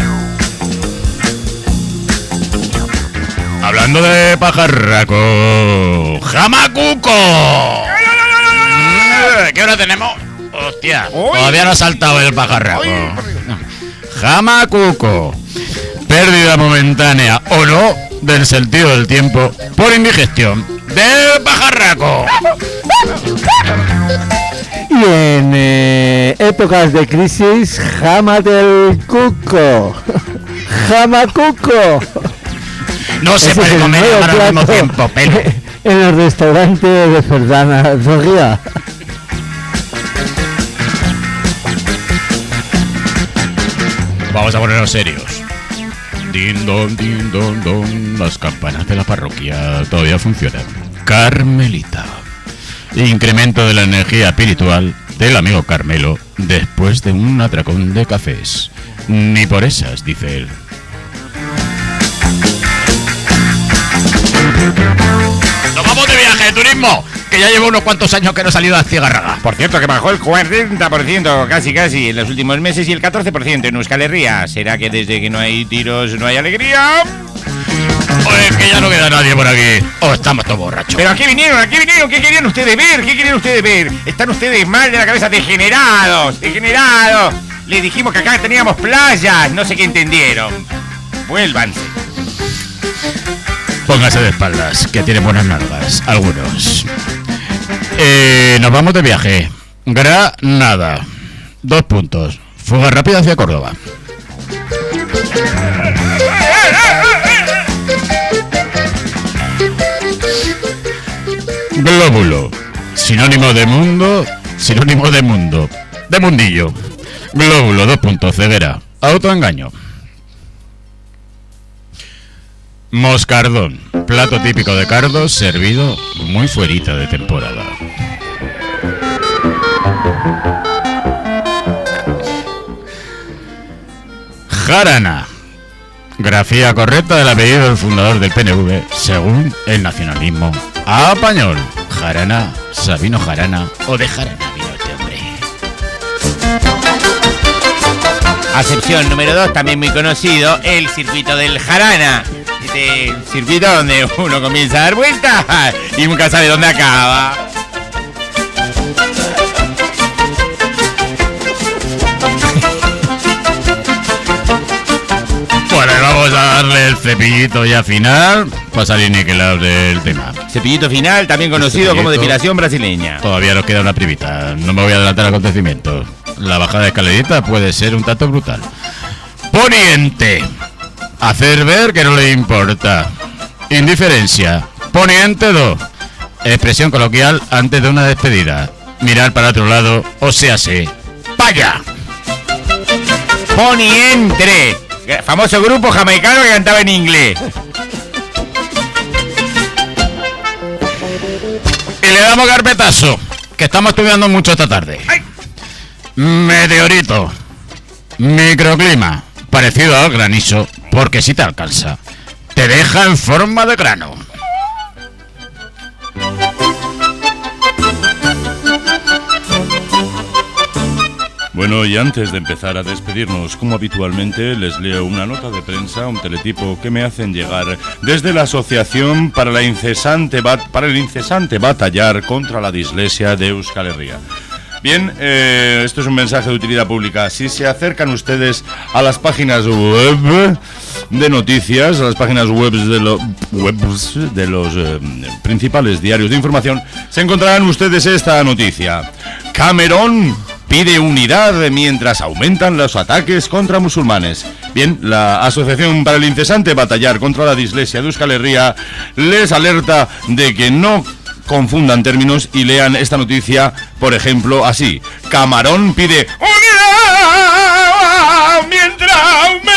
Hablando de pajarraco, Jamacuco. ¿Qué hora tenemos? Hostia, todavía no ha saltado el pajarraco. Jamacuco. Pérdida momentánea o no del sentido del tiempo por indigestión del pajarraco. Y en eh, épocas de crisis, jama del cuco. Jamacuco. No se puede comer al mismo tiempo, pero en el restaurante de Ferdana Zorria. Vamos a ponernos serios. Din don, din don, don. Las campanas de la parroquia todavía funcionan. Carmelita. Incremento de la energía espiritual del amigo Carmelo después de un atracón de cafés. Ni por esas, dice él. ¡Nos vamos de viaje de turismo! Que ya llevo unos cuantos años que no he salido a Cigarraga. Por cierto, que bajó el cuarenta por ciento casi casi en los últimos meses y el catorce por ciento en Euskal Herria. ¿Será que desde que no hay tiros no hay alegría? Pues que ya no queda nadie por aquí. O estamos todos borrachos. Pero aquí vinieron, aquí vinieron. ¿Qué querían ustedes ver? ¿Qué querían ustedes ver? Están ustedes mal de la cabeza, degenerados, degenerados. Les dijimos que acá teníamos playas. No sé qué entendieron. Vuélvanse. Póngase de espaldas, que tienen buenas nalgas, algunos. Eh, nos vamos de viaje. Granada. Dos puntos. Fuga rápida hacia Córdoba. Glóbulo. Sinónimo de mundo. Sinónimo de mundo. De mundillo. Glóbulo, dos puntos. Ceguera. Autoengaño. Moscardón, plato típico de Cardos, servido muy fuerita de temporada. Jarana, grafía correcta del apellido del fundador del P N V, según el nacionalismo español. Jarana, Sabino Jarana o de Jarana vino este hombre. Acepción número dos, también muy conocido, el circuito del Jarana. Este circuito donde uno comienza a dar vueltas y nunca sabe dónde acaba. cepillito ya final para salir niquelados del tema. Cepillito final, también conocido como depilación brasileña. Todavía nos queda una primita, no me voy a adelantar acontecimientos. La bajada de escalerita puede ser un tanto brutal. Poniente. Hacer ver que no le importa. Indiferencia. Poniente dos. Expresión coloquial antes de una despedida. Mirar para otro lado, o sea, se. ¡Paya! Poniente. Famoso grupo jamaicano que cantaba en inglés. Y le damos carpetazo, que estamos estudiando mucho esta tarde. ¡Ay! Meteorito. Microclima. Parecido al granizo, porque si te alcanza, te deja en forma de grano. Bueno, y antes de empezar a despedirnos, como habitualmente, les leo una nota de prensa, un teletipo que me hacen llegar desde la Asociación para, la incesante bat- para el incesante batallar contra la dislexia de Euskal Herria. Bien, eh, esto es un mensaje de utilidad pública. Si se acercan ustedes a las páginas web de noticias, a las páginas web de, lo, webs de los eh, principales diarios de información, se encontrarán ustedes esta noticia. Camerón pide unidad mientras aumentan los ataques contra musulmanes. Bien, la Asociación para el incesante batallar contra la dislexia de Euskal Herria les alerta de que no confundan términos y lean esta noticia, por ejemplo, así. Camarón pide unidad mientras aumenta.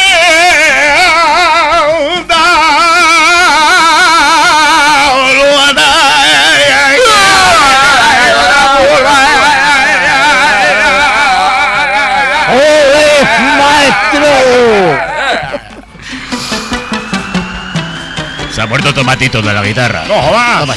Se ha muerto Tomatito de la guitarra. ¡No jodas!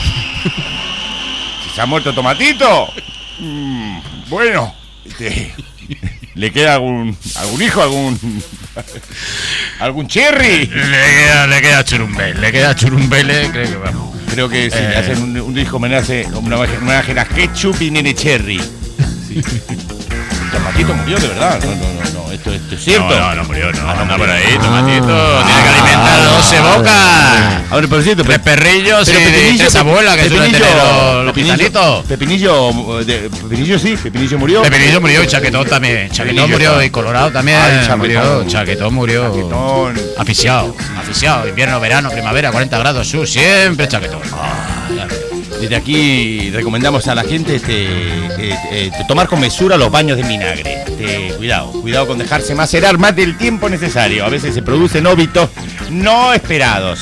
¿Se ha muerto Tomatito? Mm, bueno, te, ¿le queda algún algún hijo, algún algún cherry? Le queda, le queda churumbel, le queda churumbele, creo que vamos. Creo que si Eh. le hacen un, un hijo homenaje, una homenaje a ketchup y nene cherry. Sí. Tomatito murió de verdad. No, no, no, no. Esto, esto es cierto. No, no, no murió, no. Ah, no anda murió. por ahí, Tomatito. Ah. Tiene que alimentar doce bocas. A ver, por cierto, Tres perrillos y tres abuelas que suelen tener los, los gitanitos. Pepinillo, de, Pepinillo sí, Pepinillo murió. Pepinillo murió y Chaquetón también. Chaquetón Pepinillo murió está. y Colorado también Ay, Chaquetón. murió. Chaquetón murió. Chaquetón. Aficiado, aficiado. Invierno, verano, primavera, cuarenta grados sur, siempre Chaquetón. Desde aquí recomendamos a la gente este, eh, eh, tomar con mesura los baños de vinagre. Este, cuidado, cuidado con dejarse macerar más del tiempo necesario. A veces se producen óbitos no esperados.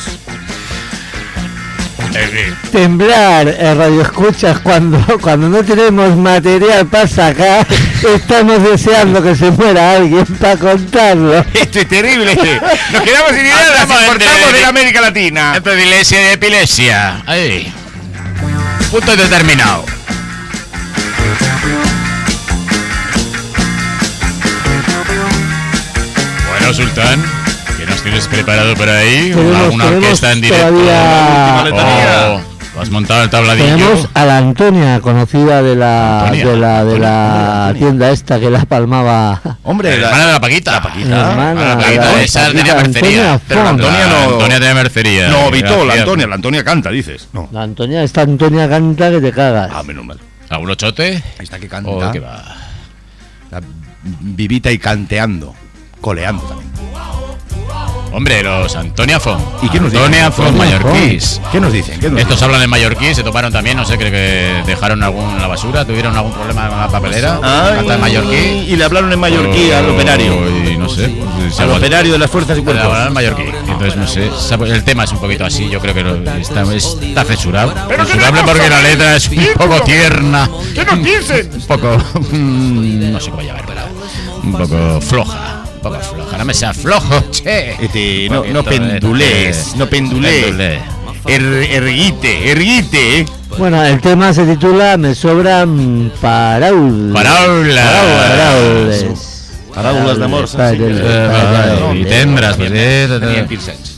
Temblar, eh, radio escuchas, cuando, cuando no tenemos material para sacar, estamos deseando que se muera alguien para contarlo. Esto es terrible. Nos quedamos sin ideas, las importamos de la América Latina. Esto es dislexia y epilepsia. Ahí. Punto determinado. Bueno, Sultán, ¿qué nos tienes preparado por ahí? Tenemos- ¿Alguna tenemos orquesta en directo? todavía- Oh, ¿has montado el tabladillo? Tenemos a la Antonia, conocida de la Antonia, de la de Antonia, la Antonia. tienda esta que la palmaba. Hombre, La hermana de la Paquita. La Paquita. La hermana, la Paquita, la- esa la- tenía la mercería. Antonia Pero la Font. Antonia no- Antonia tenía mercería. No, Vito, la Gracias. Antonia, la Antonia canta, dices. No. La Antonia, esta Antonia canta que te cagas. Ah, menos mal. ¿Algún ochote? Ahí está que canta. Oh, qué va. Está vivita y canteando, coleando también. Hombre, los Antonia Font. ¿Y qué nos Antonia dicen? Font Antonia mallorquís. Font. ¿Qué nos dicen? ¿Qué nos Estos dicen? hablan en mallorquí, se toparon también, no sé, creo que dejaron algún en la basura, tuvieron algún problema con la papelera. Ay, Cantan en mallorquí. y le hablaron en mallorquí al operario. Y no sé. pues, se Al ha- operario de las fuerzas y Le cuerpos. hablaron en mallorquí. Entonces, no sé. se- El tema es un poquito así, yo creo que lo- está, está censurado. Censurable porque la letra es un poco tierna. ¿Qué nos dicen? Un poco. mm, No sé cómo llamarla. Un poco floja. Un poco floja. No me seas flojo, che. Este, Un no, poquito no de- pendules, no pendulé. pendulé. Er- erguite, erguite. ¿eh? Bueno, el tema se titula Me sobran paraulas. Paraulas. Paraules. Parábolas de amor, Paraules, sí. Eh, paraules. Y tendras, pues, eh, eh, Tenía eh. Piercens.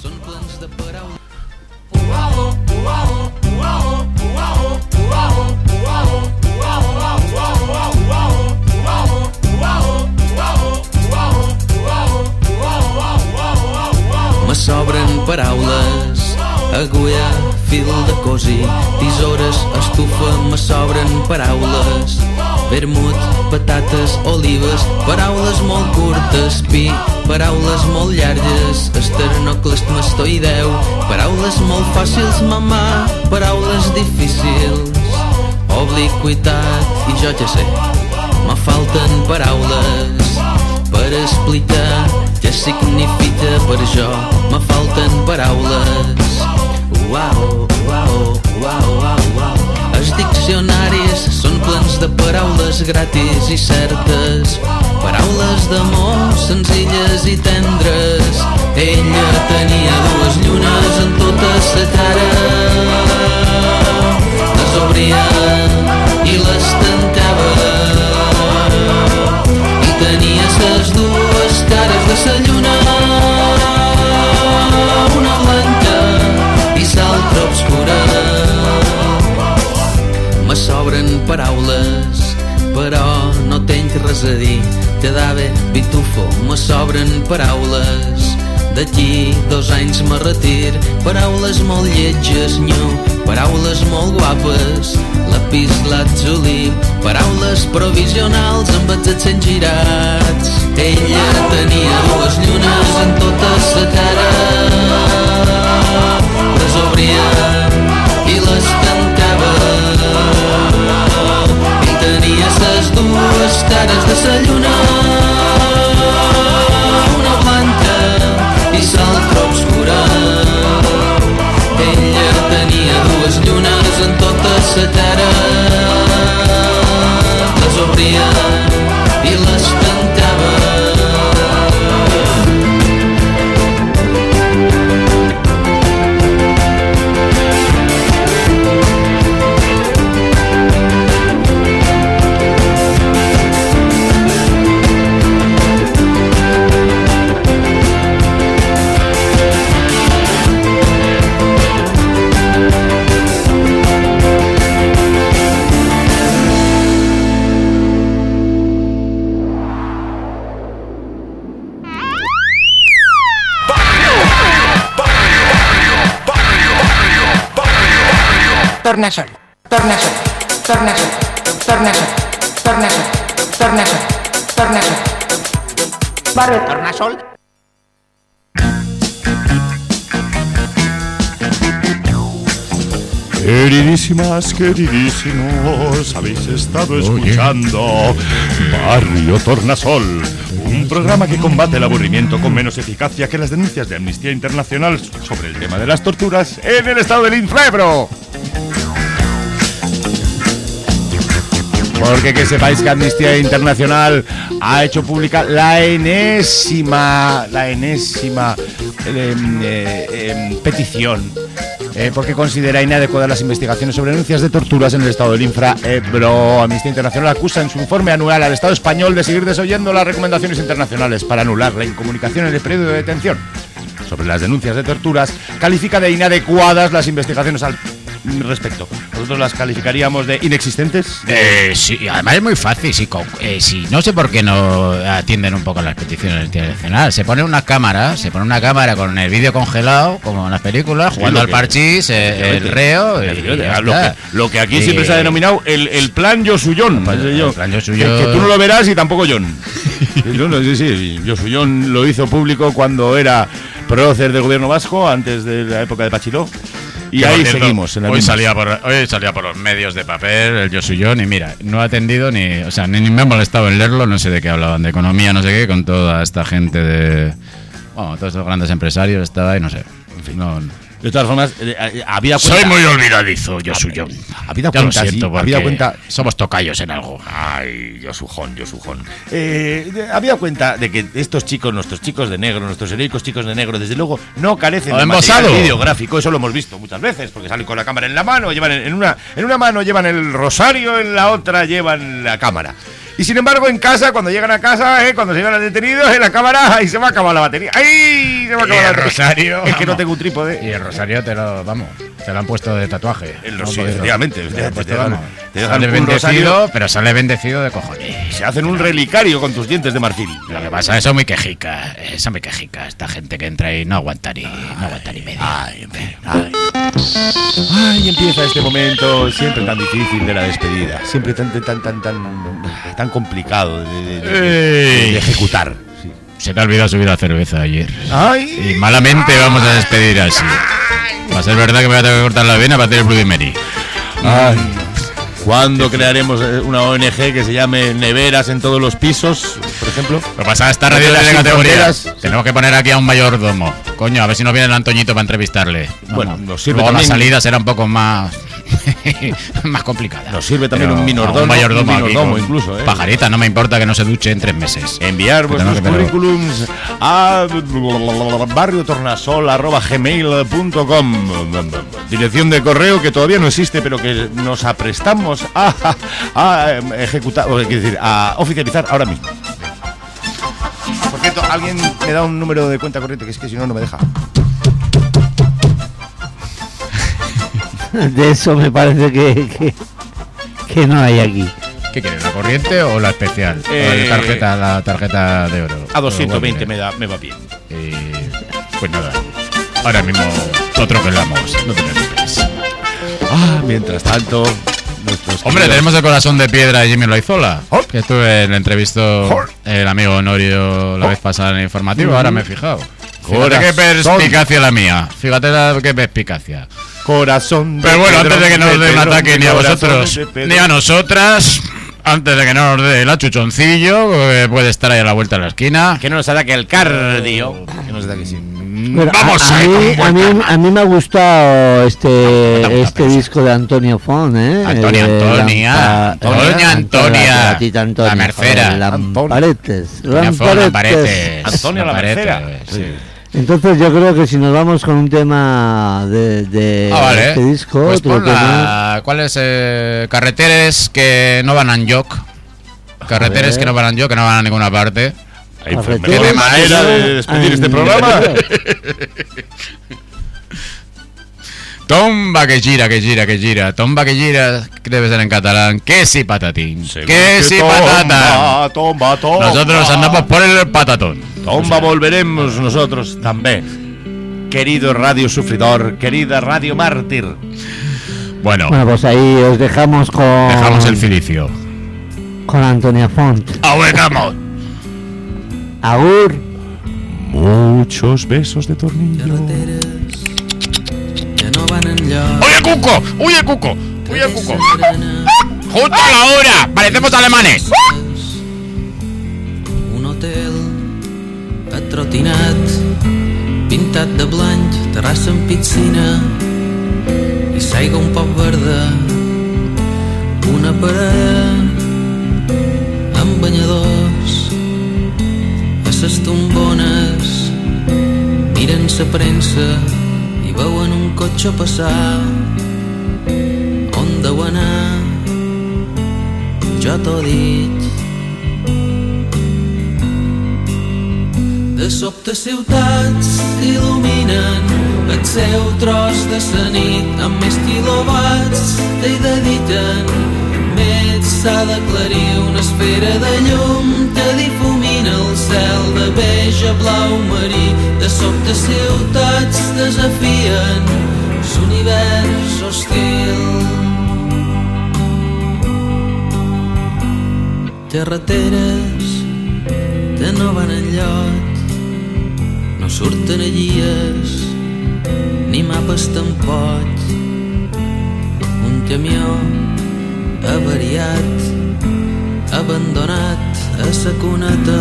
Me sobren paraules. Agulla, fil de cosir, tisores, estufa, me sobren paraules. Vermut, patates, olives, paraules molt curtes, pi, paraules molt llargues, esternocleidomastoideu, paraules molt fàcils, mamà, paraules difícils, obliquitat i jo ja sé, me falten paraules per explicar què significa per jo, me falten paraules. Uau, uau, uau, uau, uau. Els diccionaris són plens de paraules gratis i certes, paraules d'amor senzilles i tendres. Ella tenia dues llunes en tota sa cara, les obria i les tancava, i tenia ses dues cares de sa lluna, una blanca i l'altra obscura. Me sobren paraules, però no tenc res a dir. Quedava bitufo, me sobren paraules. D'aquí dos anys me retir. Paraules molt lletges, nyu, paraules molt guapes. Lapis lazuli, paraules provisionals amb els accents girats. Ella tenia dues llunes en tota sa cara, les obria i les tancava, i tenia ses dues cares de sa lluna, una blanca i l'altra obscura. Ella tenia dues llunes en tota sa cara, les obria i les tancava. Tornasol, tornasol, tornasol, tornasol, tornasol, tornasol, tornasol. Barrio Tornasol. Queridísimas, queridísimos, habéis estado escuchando Barrio Tornasol, un programa que combate el aburrimiento con menos eficacia que las denuncias de Amnistía Internacional sobre el tema de las torturas en el estado del Infrebro. Porque que sepáis que Amnistía Internacional ha hecho pública la enésima, la enésima eh, eh, eh, petición, eh, porque considera inadecuadas las investigaciones sobre denuncias de torturas en el estado del Infraebro. Amnistía Internacional acusa en su informe anual al Estado español de seguir desoyendo las recomendaciones internacionales para anular la incomunicación en el periodo de detención sobre las denuncias de torturas. Califica de inadecuadas las investigaciones al respecto. ¿Nosotros las calificaríamos de inexistentes? Eh, sí, además es muy fácil. Si, eh, si no sé por qué no atienden un poco las peticiones internacionales. Se pone una cámara, se pone una cámara con el vídeo congelado, como en las películas, jugando sí, al parchís, eh, el reo. Y, y lo, que, lo que aquí y, siempre se ha denominado el, el plan Yosullón. El, el plan Yosullón. Que, que tú no lo verás y tampoco John. Sí, sí, Yosullón lo hizo público cuando era prócer del gobierno vasco, antes de la época de Pachiló. Y que ahí seguimos. En hoy, salía por, hoy salía por los medios de papel el Yosullón y mira, no ha atendido ni, o sea, ni, ni me ha molestado en leerlo, no sé de qué hablaban, de economía, no sé qué, con toda esta gente de, bueno, todos estos grandes empresarios, estaba ahí, no sé, en fin, no. De todas formas, eh, había cuenta... Soy muy olvidadizo, Yosullón. Había cuenta, siento, sí, había cuenta... Somos tocayos en algo. Ay, Yosujón, Yosujón. Eh, había cuenta de que estos chicos, nuestros chicos de negro, nuestros heroicos chicos de negro, desde luego, no carecen de material videográfico. Eso lo hemos visto muchas veces, porque salen con la cámara en la mano, llevan en una, en una mano llevan el rosario, en la otra llevan la cámara. Y sin embargo, en casa, cuando llegan a casa, eh, cuando se llevan a detenidos, en la cámara, ahí se va a acabar la batería. ¡Ay! Se va a acabar la batería. Rosario. Es que no tengo un trípode. Y el rosario te lo, vamos, te lo han puesto de tatuaje. El rosario, efectivamente. Te dejan Sale un bendecido, rosario, pero sale bendecido de cojones. se hacen un relicario con tus dientes de marfil. Lo que pasa es que son muy quejica, eh, son muy quejica. Esta gente que entra y no aguanta ni, no aguanta ni media. Ay, ay. Ay, empieza este momento siempre tan difícil de la despedida, siempre tan tan tan tan tan complicado de, de- de- de- de ejecutar. Sí. Se te ha olvidado subir la cerveza ayer. Ay. Y malamente vamos a despedir así. Va a ser verdad que me voy a tener que cortar la vena para hacer el Bloody Mary. Ay. ¿Cuándo crearemos eh, una O N G que se llame Neveras en todos los pisos, por ejemplo? Lo que pasa es que esta radio Neveras tiene sin categorías. fronteras. Tenemos que poner aquí a un mayordomo. Coño, a ver si nos viene el Antoñito para entrevistarle. Bueno, nos sirve Luego la también- salida será un poco más más complicada. Nos sirve también Pero un minordomo, un mayordomo, un aquí minordomo con incluso, ¿eh? Pajarita, no me importa que no se duche en tres meses. Enviar Que vuestros tengo que- pero- currículums a barrio tornasol arroba gmail punto com. Dirección de correo que todavía no existe, pero que nos aprestamos a, a ejecutar, o quiero decir, a oficializar ahora mismo. Por cierto, alguien me da un número de cuenta corriente, que es que si no, no me deja. De eso me parece que, que, que no hay aquí. ¿Qué quieres, la corriente o la especial? Eh, la tarjeta, la tarjeta de oro. A doscientos veinte me, da, me va bien. Eh, pues nada, ahora mismo otro que hablamos, no te preocupes. Ah, mientras tanto, nuestros Hombre, queridos- tenemos el corazón de piedra de Jimmy Loizola, que estuve en el entrevistó el amigo Honorio la vez pasada en el informativo, ahora me he fijado. Fíjate qué Corazón. perspicacia la mía, fíjate la, qué perspicacia. Corazón de Pero bueno, Pedro, antes de que nos de dé un Pedro, ataque de ni a corazón vosotros de Pedro. ni a nosotras, antes de que nos dé el achuchoncillo, que puede estar ahí a la vuelta de la esquina. Que no nos ataque el cardio. Que nos ataque sí. Bueno, Vamos a, a ahí, mí, con a, mí, vuelta. a mí me ha gustado este, gusta este pensar. disco de Antonio Fon, ¿eh? Antonia, El de Antonia, Lampa- Doña Antonia, la tita Antonia, la mercera. joder, Lamparetes, Doña Fon, Lamparetes. Lamparetes. Antonia la Lamparetes, mercera. sí. Entonces yo creo que si nos vamos con un tema de, de Ah, vale. este disco, Pues otro pon la- ¿cuáles? Eh, carreteres que no van a Anjoc. Carreteres ver. que no van a Anjoc, que no van a ninguna parte. Ay, pues, Carreteres ¿qué que manera no de despedir han- este programa? Tomba que gira, que gira, que gira. Tomba que gira, que debe ser en catalán. Que si patatín. Que si patatán. Tomba, tomba. Nosotros andamos por el patatón. Tomba volveremos nosotros también. Querido Radio Sufridor, querida Radio Mártir. Bueno, Bueno, pues ahí os dejamos con dejamos el cilicio. con Antonia Font. ¡Ahuecamos! Agur. Muchos besos de tornillo. que no van enlloc. ¡Oye, Cuco! ¡Oye, Cuco! ¡Oye, Cuco! ¡Justo a la hora! ¡Parecemos alemanes! Un hotel atrotinat, pintat de blanc, terrassa amb piscina i s'aigua un poc verda. Una parella amb banyadors a ses tombones miren sa premsa i veuen un cotxe passar. On deu anar? Jo t'ho dic. De sobte ciutats il·luminen el seu tros de sa nit amb més quilowatts t'hi dediquen. Més s'ha d'aclarir una esfera de llum que difumina el cel de beix a blau marí. De sobte ciutats desafien l'univers hostil. Carreteres que no van enlloc, no surten a guies ni mapes tampoc. Un camió avariat, abandonat a sa cuneta,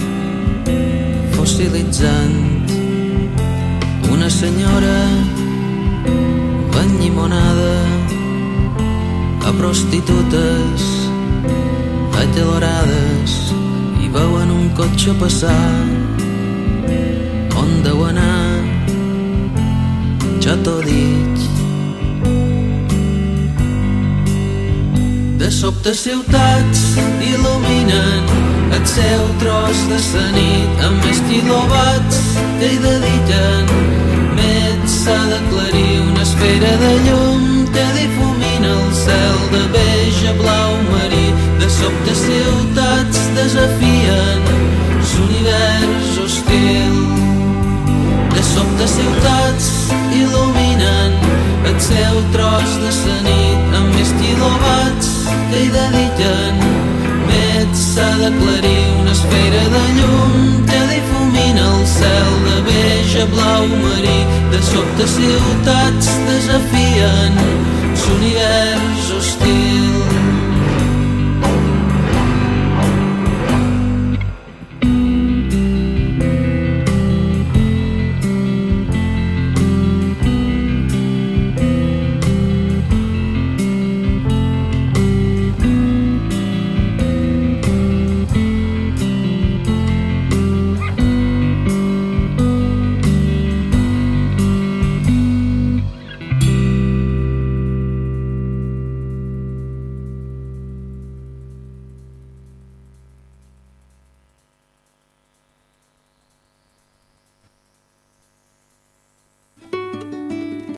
fossilitzant. Una senyora ven llimonada a prostitutes acalorades i veuen un cotxe passar. On deu anar? Jo t'ho dic. De sobte ciutats il·luminen el seu tros de sa nit amb més quilowatts que hi dediquen. Més s'ha d'aclarir una esfera de llum que difumina el cel de beix beix blau marí. De sobte ciutats desafien l'univers hostil. De sobte ciutats il·luminen el seu tros de sa nit amb més quilowatts que hi dediquen. Més s'ha d'aclarir una esfera de llum que difumina el cel de beix a blau marí. De sobte ciutats desafien l'univers hostil.